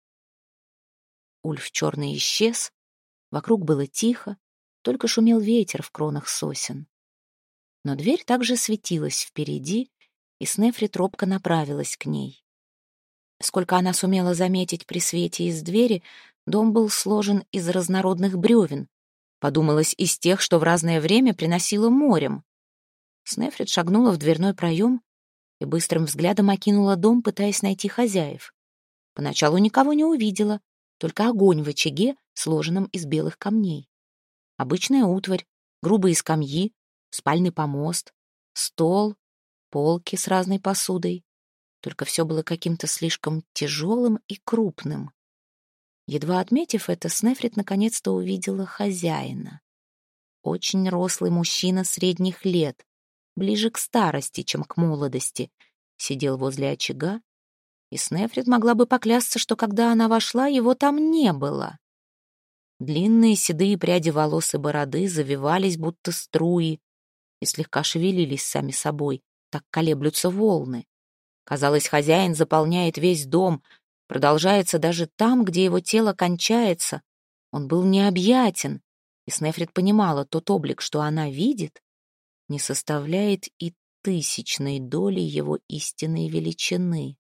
Ульф черный исчез, вокруг было тихо, только шумел ветер в кронах сосен. Но дверь также светилась впереди, и Снефрит робко направилась к ней. Сколько она сумела заметить при свете из двери, дом был сложен из разнородных бревен. Подумалось, из тех, что в разное время приносило морем. Снефрит шагнула в дверной проем и быстрым взглядом окинула дом, пытаясь найти хозяев. Поначалу никого не увидела, только огонь в очаге, сложенном из белых камней. Обычная утварь, грубые скамьи, спальный помост, стол, полки с разной посудой. Только все было каким-то слишком тяжелым и крупным. Едва отметив это, Снефрит наконец-то увидела хозяина. Очень рослый мужчина средних лет, ближе к старости, чем к молодости, сидел возле очага, и Снефрит могла бы поклясться, что когда она вошла, его там не было. Длинные седые пряди волос и бороды завивались, будто струи, и слегка шевелились сами собой, так колеблются волны. Казалось, хозяин заполняет весь дом, продолжается даже там, где его тело кончается. Он был необъятен, И Снефрит понимала, тот облик, что она видит, не составляет и тысячной доли его истинной величины.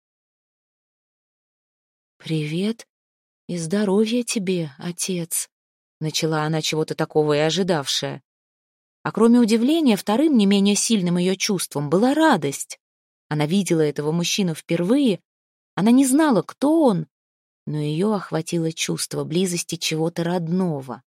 «Привет и здоровья тебе, отец», — начала она чего-то такого и ожидавшая. А кроме удивления, вторым, не менее сильным ее чувством была радость. Она видела этого мужчину впервые, она не знала, кто он, но ее охватило чувство близости чего-то родного.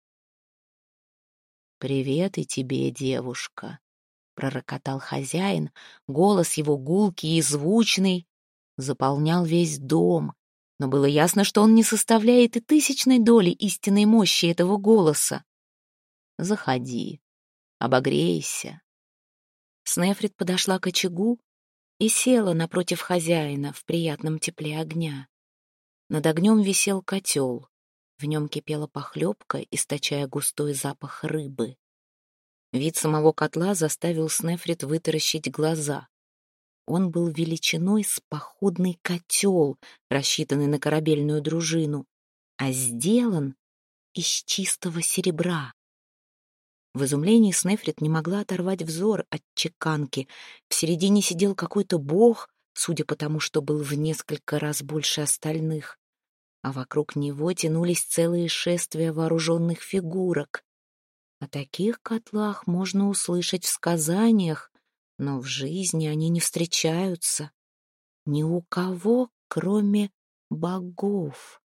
«Привет и тебе, девушка», — пророкотал хозяин, голос его гулкий и звучный, заполнял весь дом, но было ясно, что он не составляет и тысячной доли истинной мощи этого голоса. «Заходи, обогрейся». Снефрит подошла к очагу и села напротив хозяина в приятном тепле огня. Над огнем висел котел, в нем кипела похлебка, источая густой запах рыбы. Вид самого котла заставил Снефрит вытаращить глаза. Он был величиной с походный котел, рассчитанный на корабельную дружину, а сделан из чистого серебра. В изумлении Снефрит не могла оторвать взор от чеканки. В середине сидел какой-то бог, судя по тому, что был в несколько раз больше остальных, а вокруг него тянулись целые шествия вооруженных фигурок. О таких котлах можно услышать в сказаниях, но в жизни они не встречаются ни у кого, кроме богов.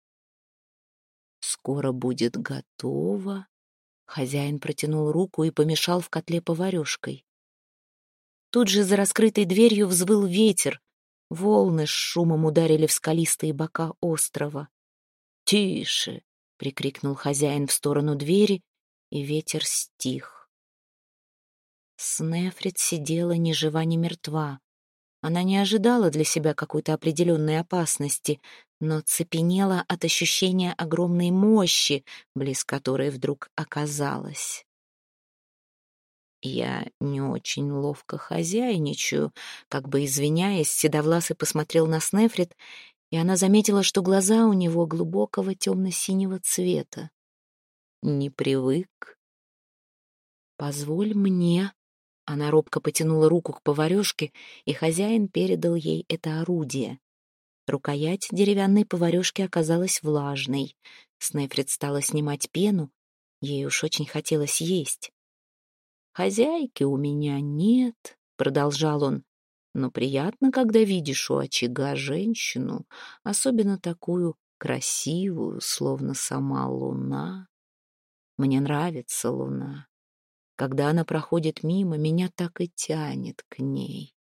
«Скоро будет готово». Хозяин протянул руку и помешал в котле поварёшкой. Тут же за раскрытой дверью взвыл ветер. Волны с шумом ударили в скалистые бока острова. «Тише!» — прикрикнул хозяин в сторону двери, и ветер стих. Снефрит сидела ни жива, ни мертва. Она не ожидала для себя какой-то определенной опасности, но цепенела от ощущения огромной мощи, близ которой вдруг оказалась. «Я не очень ловко хозяйничаю», как бы извиняясь, Седовласый посмотрел на Снефрит, и она заметила, что глаза у него глубокого темно-синего цвета. «Не привык». «Позволь мне». Она робко потянула руку к поварёшке, и хозяин передал ей это орудие. Рукоять деревянной поварёшки оказалась влажной. Снефрит стала снимать пену, ей уж очень хотелось есть. «Хозяйки у меня нет», — продолжал он, «но приятно, когда видишь у очага женщину, особенно такую красивую, словно сама луна. Мне нравится луна. Когда она проходит мимо, меня так и тянет к ней».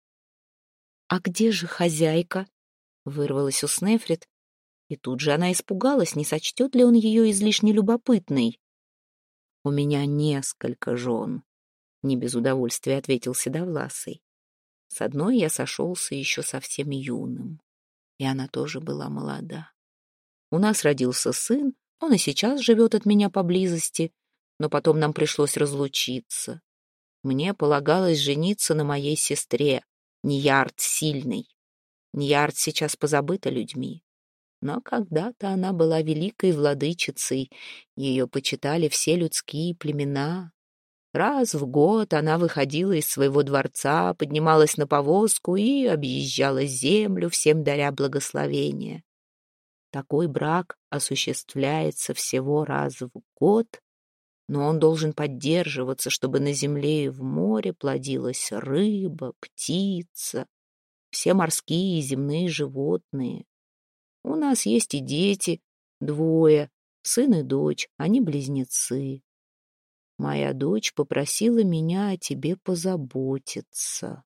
«А где же хозяйка?» — вырвалась у Снефрит, и тут же она испугалась, не сочтет ли он ее излишне любопытной. «У меня несколько жен», — не без удовольствия ответил Седовласый. «С одной я сошелся еще совсем юным, и она тоже была молода. У нас родился сын, он и сейчас живет от меня поблизости, но потом нам пришлось разлучиться. Мне полагалось жениться на моей сестре, Ньярд Сильной. Ньярд сейчас позабыта людьми, но когда-то она была великой владычицей, ее почитали все людские племена. Раз в год она выходила из своего дворца, поднималась на повозку и объезжала землю, всем даря благословение. Такой брак осуществляется всего раз в год, но он должен поддерживаться, чтобы на земле и в море плодилась рыба, птица, все морские и земные животные. У нас есть и дети, двое, сын и дочь, они близнецы. Моя дочь попросила меня о тебе позаботиться».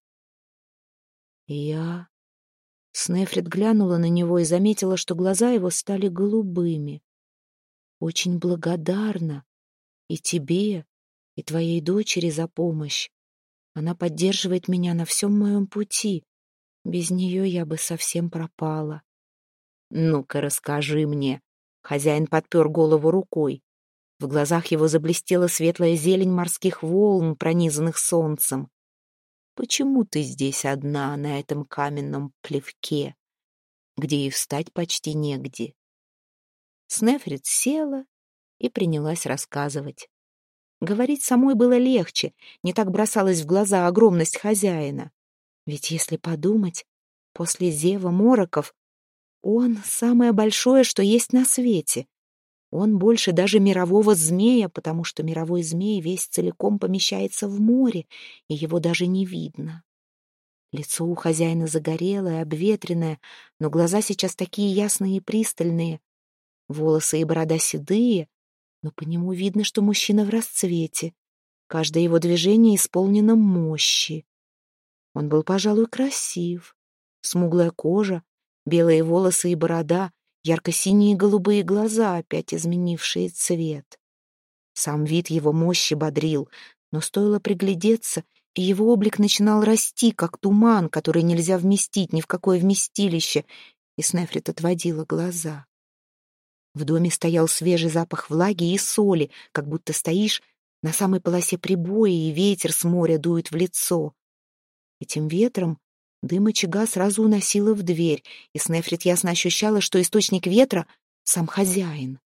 Я... Снефрит глянула на него и заметила, что глаза его стали голубыми. «Очень благодарна и тебе, и твоей дочери за помощь. Она поддерживает меня на всем моем пути. Без нее я бы совсем пропала». «Ну-ка, расскажи мне». Хозяин подпер голову рукой. В глазах его заблестела светлая зелень морских волн, пронизанных солнцем. «Почему ты здесь одна на этом каменном плевке, где и встать почти негде?» Снефрит села и принялась рассказывать. Говорить самой было легче, не так бросалась в глаза огромность хозяина. Ведь если подумать, после Зева Мороков он самое большое, что есть на свете. Он больше даже мирового змея, потому что мировой змей весь целиком помещается в море, и его даже не видно. Лицо у хозяина загорелое, обветренное, но глаза сейчас такие ясные и пристальные. Волосы и борода седые, но по нему видно, что мужчина в расцвете. Каждое его движение исполнено мощи. Он был, пожалуй, красив. Смуглая кожа, белые волосы и борода, ярко-синие голубые глаза, опять изменившие цвет. Сам вид его мощи бодрил, но стоило приглядеться, и его облик начинал расти, как туман, который нельзя вместить ни в какое вместилище, и Снефрит отводила глаза. В доме стоял свежий запах влаги и соли, как будто стоишь на самой полосе прибоя, и ветер с моря дует в лицо. Этим ветром дым очага сразу уносило в дверь, и Снефрит ясно ощущала, что источник ветра — сам хозяин.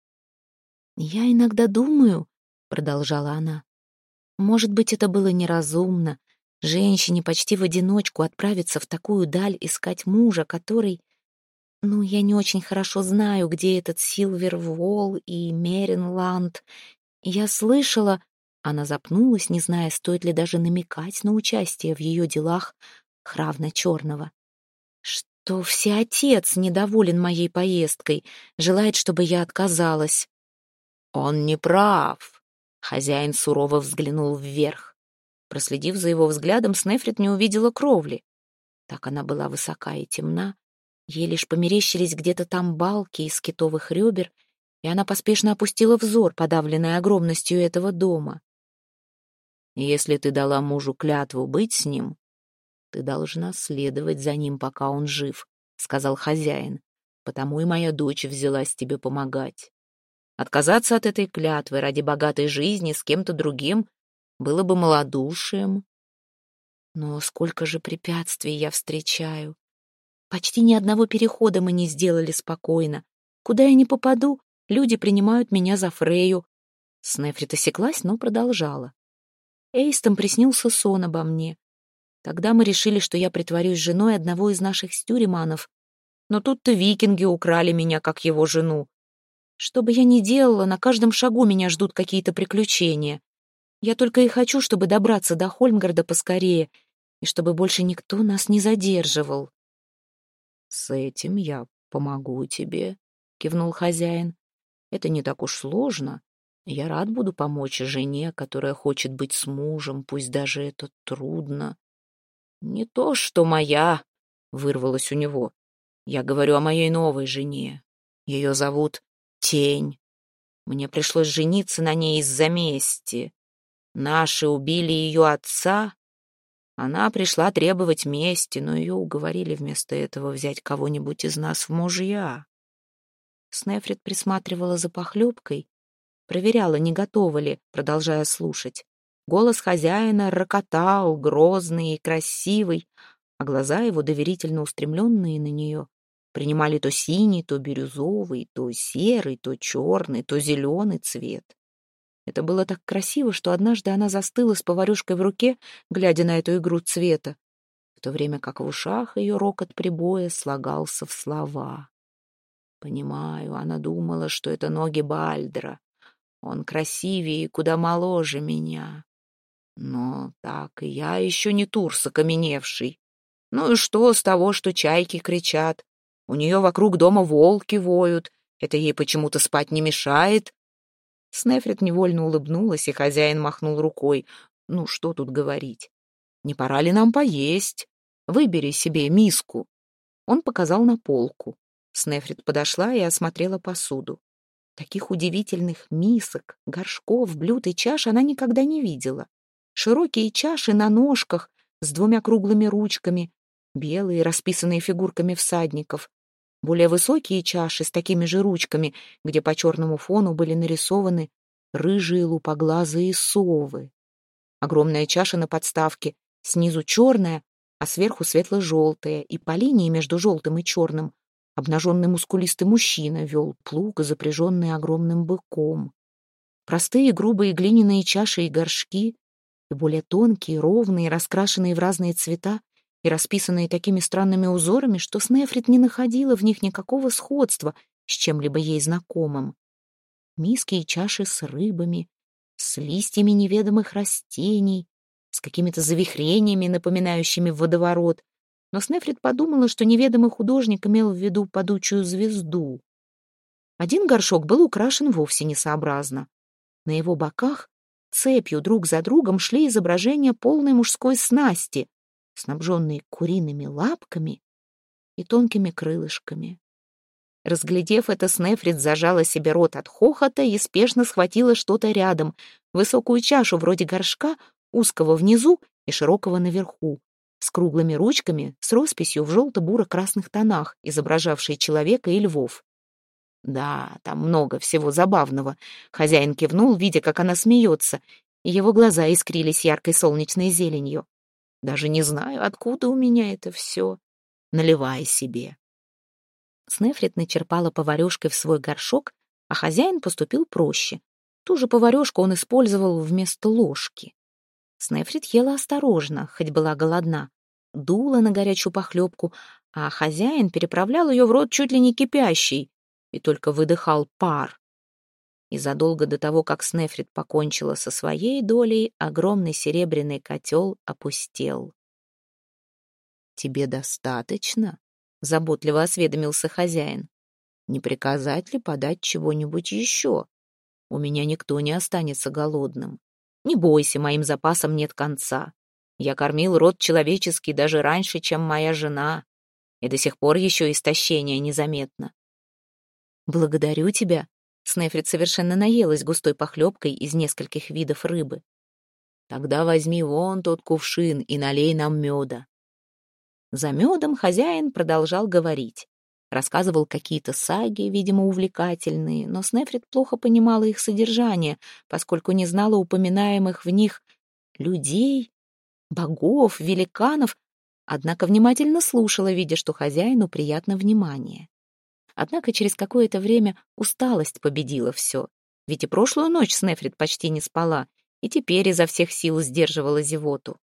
«Я иногда думаю», — продолжала она, — «может быть, это было неразумно, женщине почти в одиночку отправиться в такую даль искать мужа, который... Ну, я не очень хорошо знаю, где этот Силверволл и Меринланд. Я слышала...» Она запнулась, не зная, стоит ли даже намекать на участие в ее делах Хравна Черного. «Что всеотец недоволен моей поездкой, желает, чтобы я отказалась». «Он не прав», — хозяин сурово взглянул вверх. Проследив за его взглядом, Снефрит не увидела кровли. Так она была высока и темна, ей лишь померещились где-то там балки из китовых ребер, и она поспешно опустила взор, подавленная огромностью этого дома. «Если ты дала мужу клятву быть с ним, ты должна следовать за ним, пока он жив», — сказал хозяин. «Потому и моя дочь взялась тебе помогать. Отказаться от этой клятвы ради богатой жизни с кем-то другим было бы малодушием». Но сколько же препятствий я встречаю. Почти ни одного перехода мы не сделали спокойно. Куда я ни попаду, люди принимают меня за Фрейю. Снефрит осеклась, но продолжала. Эйстам приснился сон обо мне. Тогда мы решили, что я притворюсь женой одного из наших стюреманов. Но тут-то викинги украли меня, как его жену. Что бы я ни делала, на каждом шагу меня ждут какие-то приключения. Я только и хочу, чтобы добраться до Хольмгарда поскорее, и чтобы больше никто нас не задерживал. «С этим я помогу тебе», — кивнул хозяин. «Это не так уж сложно. Я рад буду помочь жене, которая хочет быть с мужем, пусть даже это трудно». «Не то, что моя», — вырвалось у него. «Я говорю о моей новой жене. Ее зовут Тень. Мне пришлось жениться на ней из-за мести. Наши убили ее отца. Она пришла требовать мести, но ее уговорили вместо этого взять кого-нибудь из нас в мужья». Снефрит присматривала за похлебкой, проверяла, не готова ли, продолжая слушать. Голос хозяина рокотал, грозный и красивый, а глаза его, доверительно устремленные на нее, принимали то синий, то бирюзовый, то серый, то черный, то зеленый цвет. Это было так красиво, что однажды она застыла с поварюшкой в руке, глядя на эту игру цвета, в то время как в ушах ее рокот прибоя слагался в слова. Понимаю, она думала, что это ноги Бальдра. Он красивее и куда моложе меня. Но так и я еще не турс окаменевший. Ну и что с того, что чайки кричат? У нее вокруг дома волки воют. Это ей почему-то спать не мешает. Снефрит невольно улыбнулась, и хозяин махнул рукой. Ну, что тут говорить? Не пора ли нам поесть? Выбери себе миску. Он показал на полку. Снефрит подошла и осмотрела посуду. Таких удивительных мисок, горшков, блюд и чаш она никогда не видела. Широкие чаши на ножках с двумя круглыми ручками, белые, расписанные фигурками всадников. Более высокие чаши с такими же ручками, где по черному фону были нарисованы рыжие лупоглазые совы. Огромная чаша на подставке, снизу черная, а сверху светло-желтая, и по линии между желтым и черным Обнаженный мускулистый мужчина вел плуг, запряженный огромным быком. Простые грубые глиняные чаши и горшки, и более тонкие, ровные, раскрашенные в разные цвета, и расписанные такими странными узорами, что Снефрит не находила в них никакого сходства с чем-либо ей знакомым. Миски и чаши с рыбами, с листьями неведомых растений, с какими-то завихрениями, напоминающими водоворот. Но Снефрит подумала, что неведомый художник имел в виду падучую звезду. Один горшок был украшен вовсе несообразно. На его боках цепью друг за другом шли изображения полной мужской снасти, снабженные куриными лапками и тонкими крылышками. Разглядев это, Снефрит зажала себе рот от хохота и спешно схватила что-то рядом, высокую чашу вроде горшка, узкого внизу и широкого наверху, с круглыми ручками, с росписью в желто-буро-красных тонах, изображавшей человека и львов. Да, там много всего забавного. Хозяин кивнул, видя, как она смеется, и его глаза искрились яркой солнечной зеленью. Даже не знаю, откуда у меня это все. Наливай себе. Снефрит начерпала поварёшкой в свой горшок, а хозяин поступил проще. Ту же поварёшку он использовал вместо ложки. Снефрит ела осторожно, хоть была голодна, дула на горячую похлебку, а хозяин переправлял ее в рот чуть ли не кипящий и только выдыхал пар. И задолго до того, как Снефрит покончила со своей долей, огромный серебряный котел опустел. «Тебе достаточно?» — заботливо осведомился хозяин. «Не приказать ли подать чего-нибудь еще? У меня никто не останется голодным. Не бойся, моим запасам нет конца. Я кормил род человеческий даже раньше, чем моя жена, и до сих пор еще истощение незаметно». «Благодарю тебя». Снефрит совершенно наелась густой похлебкой из нескольких видов рыбы. «Тогда возьми вон тот кувшин и налей нам меда». За медом хозяин продолжал говорить. Рассказывал какие-то саги, видимо, увлекательные, но Снефрит плохо понимала их содержание, поскольку не знала упоминаемых в них людей, богов, великанов, однако внимательно слушала, видя, что хозяину приятно внимание. Однако через какое-то время усталость победила все, ведь и прошлую ночь Снефрит почти не спала, и теперь изо всех сил сдерживала зевоту.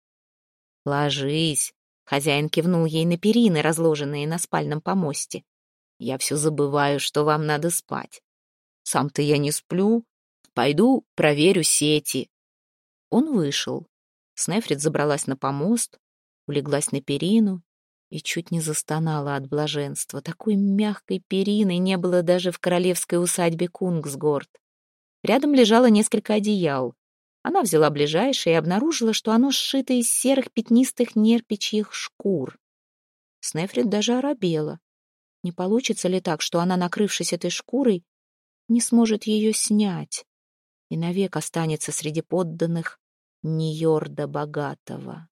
«Ложись», — хозяин кивнул ей на перины, разложенные на спальном помосте. «Я все забываю, что вам надо спать. Сам-то я не сплю. Пойду проверю сети». Он вышел. Снефрит забралась на помост, улеглась на перину и чуть не застонала от блаженства. Такой мягкой перины не было даже в королевской усадьбе Кунгсгорд. Рядом лежало несколько одеял. Она взяла ближайшее и обнаружила, что оно сшито из серых пятнистых нерпичьих шкур. Снефрит даже оробела. Не получится ли так, что она, накрывшись этой шкурой, не сможет ее снять и навек останется среди подданных Ньорда Богатого?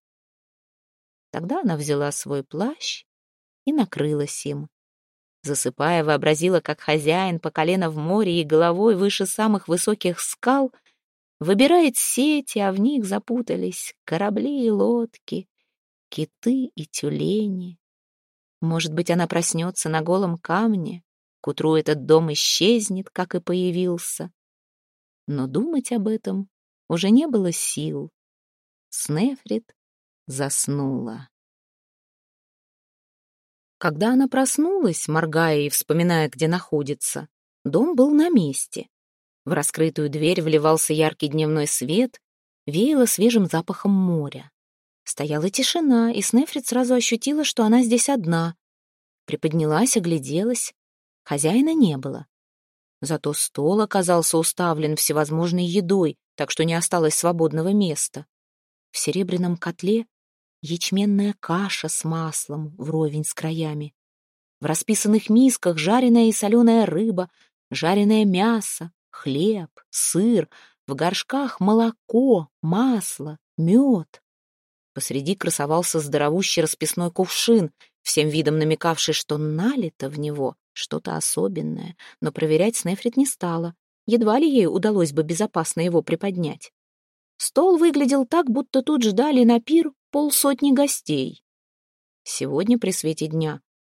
Тогда она взяла свой плащ и накрылась им. Засыпая, вообразила, как хозяин по колено в море и головой выше самых высоких скал выбирает сети, а в них запутались корабли и лодки, киты и тюлени. Может быть, она проснется на голом камне, к утру этот дом исчезнет, как и появился. Но думать об этом уже не было сил. Снефрит заснула. Когда она проснулась, моргая и вспоминая, где находится, дом был на месте. В раскрытую дверь вливался яркий дневной свет, веяло свежим запахом моря. Стояла тишина, и Снефрит сразу ощутила, что она здесь одна. Приподнялась, огляделась. Хозяина не было. Зато стол оказался уставлен всевозможной едой, так что не осталось свободного места. В серебряном котле ячменная каша с маслом вровень с краями. В расписанных мисках жареная и соленая рыба, жареное мясо, хлеб, сыр, в горшках молоко, масло, мед. Посреди красовался здоровущий расписной кувшин, всем видом намекавший, что налито в него что-то особенное, но проверять Снефрит не стала. Едва ли ей удалось бы безопасно его приподнять. Стол выглядел так, будто тут ждали на пир 50 гостей. Сегодня при свете дня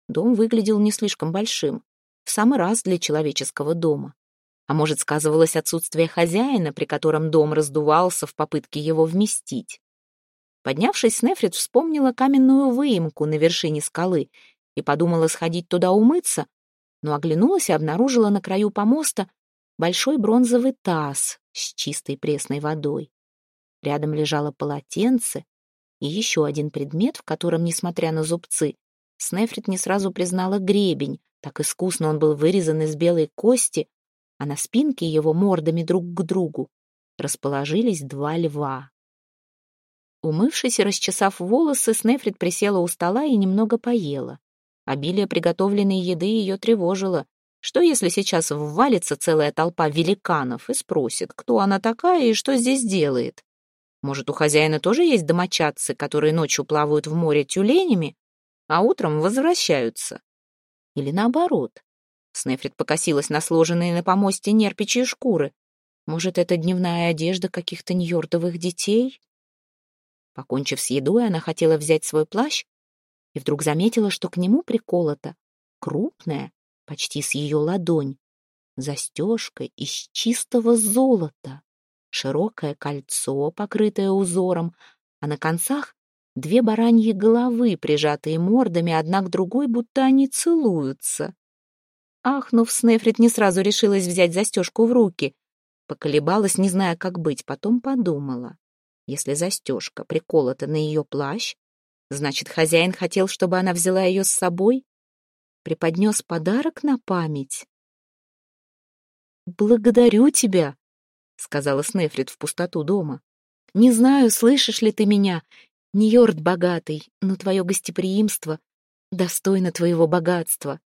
Дом выглядел не слишком большим, в самый раз для человеческого дома. А может, сказывалось отсутствие хозяина, при котором дом раздувался в попытке его вместить. Поднявшись, Снефрит вспомнила каменную выемку на вершине скалы и подумала сходить туда умыться, но оглянулась и обнаружила на краю помоста большой бронзовый таз с чистой пресной водой. Рядом лежало полотенце и еще один предмет, в котором, несмотря на зубцы, Снефрит не сразу признала гребень, так искусно он был вырезан из белой кости, а на спинке его мордами друг к другу расположились два льва. Умывшись и расчесав волосы, Снефрит присела у стола и немного поела. Обилие приготовленной еды ее тревожило. Что, если сейчас ввалится целая толпа великанов и спросит, кто она такая и что здесь делает? Может, у хозяина тоже есть домочадцы, которые ночью плавают в море тюленями, а утром возвращаются? Или наоборот? Снефрит покосилась на сложенные на помосте нерпичьи шкуры. Может, это дневная одежда каких-то ньордовых детей? Покончив с едой, она хотела взять свой плащ и вдруг заметила, что к нему приколота крупная, почти с ее ладонь, застежка из чистого золота, широкое кольцо, покрытое узором, а на концах две бараньи головы, прижатые мордами одна к другой, будто они целуются. Ахнув, Снефрит не сразу решилась взять застежку в руки. Поколебалась, не зная, как быть, потом подумала. Если застежка приколота на ее плащ, значит, хозяин хотел, чтобы она взяла ее с собой, преподнес подарок на память. «Благодарю тебя», — сказала Снефрит в пустоту дома. «Не знаю, слышишь ли ты меня, Ньорд богатый, но твое гостеприимство достойно твоего богатства».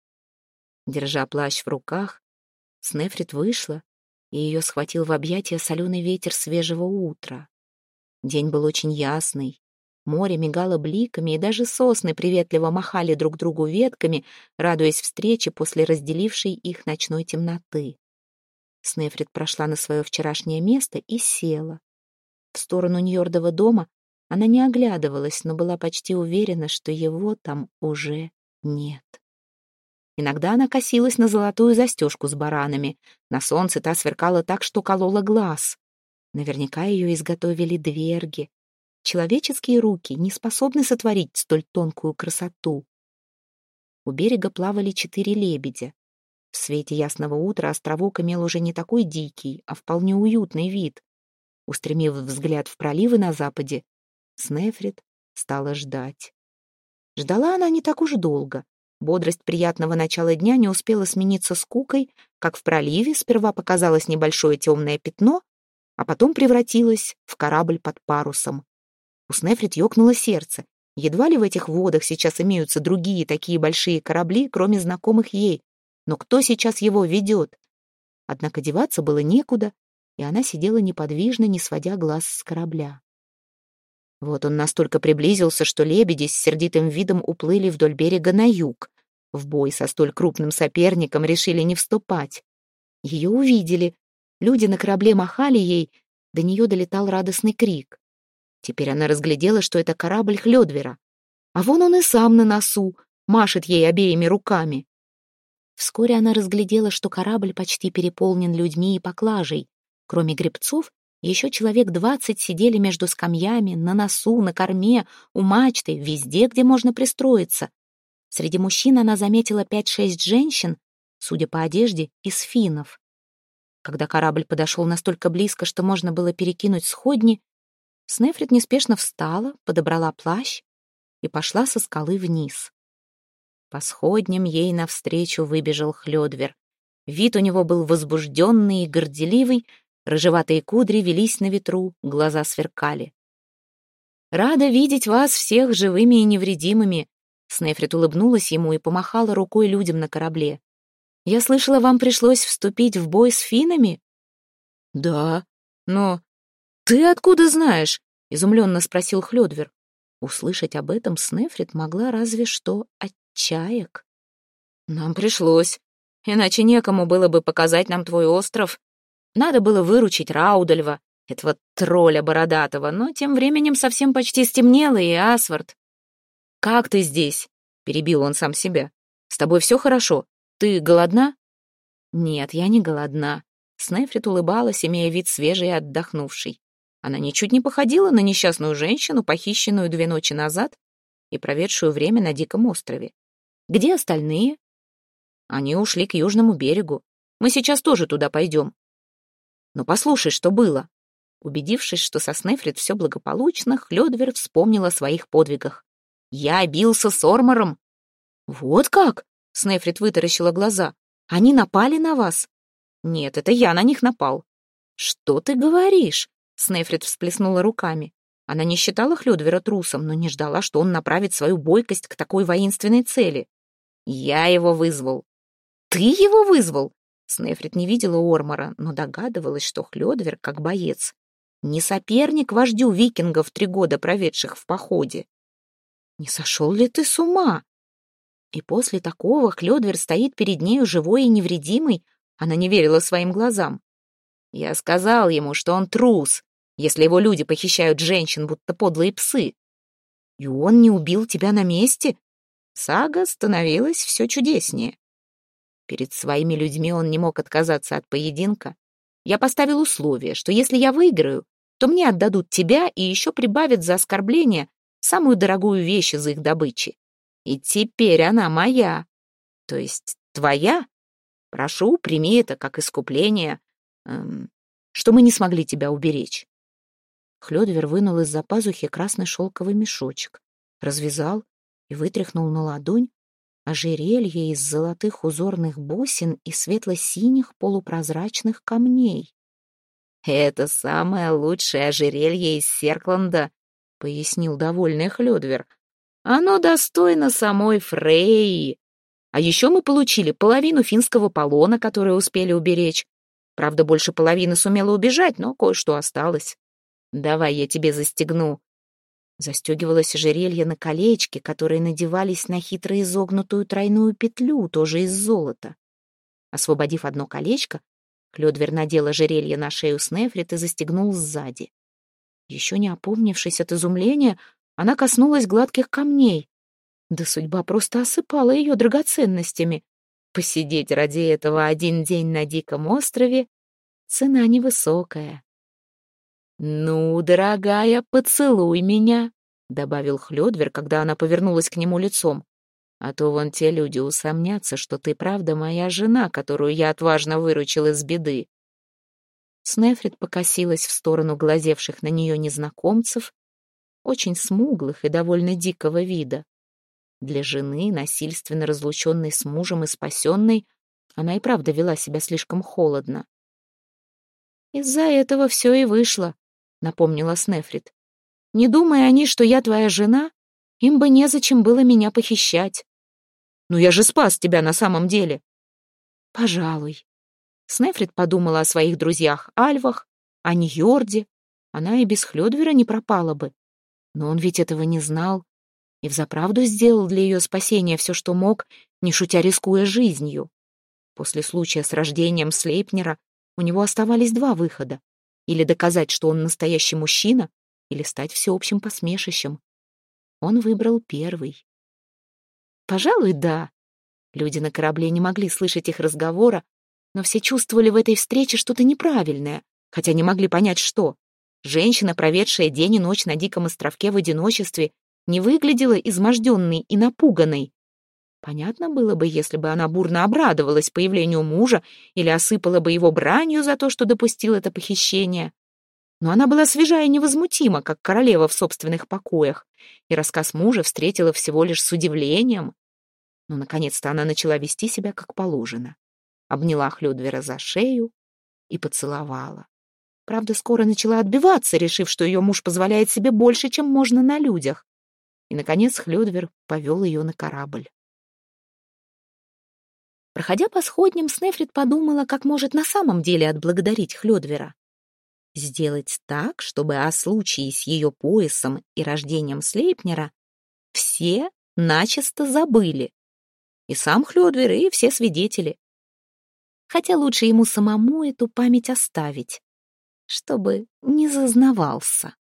Держа плащ в руках, Снефрит вышла, и ее схватил в объятия соленый ветер свежего утра. День был очень ясный, море мигало бликами, и даже сосны приветливо махали друг другу ветками, радуясь встрече после разделившей их ночной темноты. Снефрит прошла на свое вчерашнее место и села. В сторону Ньордова дома она не оглядывалась, но была почти уверена, что его там уже нет. Иногда она косилась на золотую застежку с баранами. На солнце та сверкала так, что колола глаз. Наверняка ее изготовили дверги. Человеческие руки не способны сотворить столь тонкую красоту. У берега плавали 4 лебедя. В свете ясного утра островок имел уже не такой дикий, а вполне уютный вид. Устремив взгляд в проливы на западе, Снефрит стала ждать. Ждала она не так уж долго. Бодрость приятного начала дня не успела смениться скукой, как в проливе сперва показалось небольшое темное пятно, а потом превратилось в корабль под парусом. У Снефрит ёкнуло сердце. Едва ли в этих водах сейчас имеются другие такие большие корабли, кроме знакомых ей. Но кто сейчас его ведет? Однако деваться было некуда, и она сидела неподвижно, не сводя глаз с корабля. Вот он настолько приблизился, что лебеди с сердитым видом уплыли вдоль берега на юг. В бой со столь крупным соперником решили не вступать. Ее увидели. Люди на корабле махали ей, до нее долетал радостный крик. Теперь она разглядела, что это корабль Хлёдвера. А вон он и сам на носу, машет ей обеими руками. Вскоре она разглядела, что корабль почти переполнен людьми и поклажей. Кроме гребцов, еще человек 20 сидели между скамьями, на носу, на корме, у мачты, везде, где можно пристроиться. Среди мужчин она заметила 5-6 женщин, судя по одежде, из финнов. Когда корабль подошел настолько близко, что можно было перекинуть сходни, Снефрит неспешно встала, подобрала плащ и пошла со скалы вниз. По сходням ей навстречу выбежал Хлёдвер. Вид у него был возбужденный и горделивый, рыжеватые кудри велись на ветру, глаза сверкали. «Рада видеть вас всех живыми и невредимыми», — Снефрит улыбнулась ему и помахала рукой людям на корабле. «Я слышала, вам пришлось вступить в бой с финнами?» «Да, но ты откуда знаешь?» — изумленно спросил Хлёдвер. Услышать об этом Снефрит могла разве что от чаек. «Нам пришлось, иначе некому было бы показать нам твой остров. Надо было выручить Раудольва, этого тролля бородатого, но тем временем совсем почти стемнело, и Асвард. Как ты здесь? перебил он сам себя. «С тобой все хорошо? Ты голодна?» «Нет, я не голодна». Снефрит улыбалась, имея вид свежий и отдохнувший. Она ничуть не походила на несчастную женщину, похищенную 2 ночи назад и проведшую время на диком острове. «Где остальные?» «Они ушли к южному берегу. Мы сейчас тоже туда пойдем». «Но послушай, что было». Убедившись, что со Снефрит все благополучно, Хлёдвер вспомнил о своих подвигах. «Я бился с Ормором». «Вот как?» — Снефрит вытаращила глаза. «Они напали на вас?» «Нет, это я на них напал». «Что ты говоришь?» — Снефрит всплеснула руками. Она не считала Хлёдвера трусом, но не ждала, что он направит свою бойкость к такой воинственной цели. «Я его вызвал». «Ты его вызвал?» Снефрит не видела Ормора, но догадывалась, что Хлёдвер, как боец, не соперник вождю викингов, 3 года проведших в походе. «Не сошел ли ты с ума?» И после такого Хлёдвер стоит перед нею живой и невредимый. Она не верила своим глазам. «Я сказал ему, что он трус, если его люди похищают женщин, будто подлые псы». «И он не убил тебя на месте?» Сага становилась все чудеснее. Перед своими людьми он не мог отказаться от поединка. Я поставил условие, что если я выиграю, то мне отдадут тебя и еще прибавят за оскорбление самую дорогую вещь из их добычи. И теперь она моя. То есть твоя? Прошу, прими это как искупление, что мы не смогли тебя уберечь». Хлёдвер вынул из-за пазухи красный шелковый мешочек, развязал и вытряхнул на ладонь ожерелье из золотых узорных бусин и светло-синих полупрозрачных камней. «Это самое лучшее ожерелье из Серкланда», — пояснил довольный Хлёдвер. «Оно достойно самой Фрейи. А еще мы получили половину финского полона, который успели уберечь. Правда, больше половины сумела убежать, но кое-что осталось. Давай я тебе застегну». Застегивалось ожерелье на колечке, которые надевались на хитро изогнутую тройную петлю, тоже из золота. Освободив одно колечко, Хлёдвер надел ожерелье на шею Снефрит и застегнул сзади. Еще не опомнившись от изумления, она коснулась гладких камней. Да судьба просто осыпала ее драгоценностями. Посидеть ради этого 1 день на диком острове — цена невысокая. «Ну, дорогая, поцелуй меня», — добавил Хлёдвер, когда она повернулась к нему лицом. «А то вон те люди усомнятся, что ты правда моя жена, которую я отважно выручил из беды». Снефрит покосилась в сторону глазевших на нее незнакомцев, очень смуглых и довольно дикого вида. Для жены, насильственно разлученной с мужем и спасенной, она и правда вела себя слишком холодно. «Из-за этого все и вышло», — напомнила Снефрит. «Не думая они, что я твоя жена, им бы незачем было меня похищать». «Но я же спас тебя на самом деле». «Пожалуй». Снефрит подумала о своих друзьях-альвах, о Ньорде. Она и без Хлёдвера не пропала бы. Но он ведь этого не знал и взаправду сделал для ее спасения все, что мог, не шутя рискуя жизнью. После случая с рождением Слейпнера у него оставались 2 выхода: или доказать, что он настоящий мужчина, или стать всеобщим посмешищем. Он выбрал первый. Пожалуй, да. Люди на корабле не могли слышать их разговора, но все чувствовали в этой встрече что-то неправильное, хотя не могли понять, что. Женщина, проведшая день и ночь на диком островке в одиночестве, не выглядела изможденной и напуганной. Понятно было бы, если бы она бурно обрадовалась появлению мужа или осыпала бы его бранью за то, что допустил это похищение. Но она была свежа и невозмутима, как королева в собственных покоях, и рассказ мужа встретила всего лишь с удивлением. Но, наконец-то, она начала вести себя как положено. Обняла Хлёдвера за шею и поцеловала. Правда, скоро начала отбиваться, решив, что ее муж позволяет себе больше, чем можно на людях. И, наконец, Хлёдвер повел ее на корабль. Проходя по сходням, Снефрит подумала, как может на самом деле отблагодарить Хлёдвера. Сделать так, чтобы о случае с ее поясом и рождением Слейпнера все начисто забыли. И сам Хлёдвер, и все свидетели. Хотя лучше ему самому эту память оставить, чтобы не зазнавался.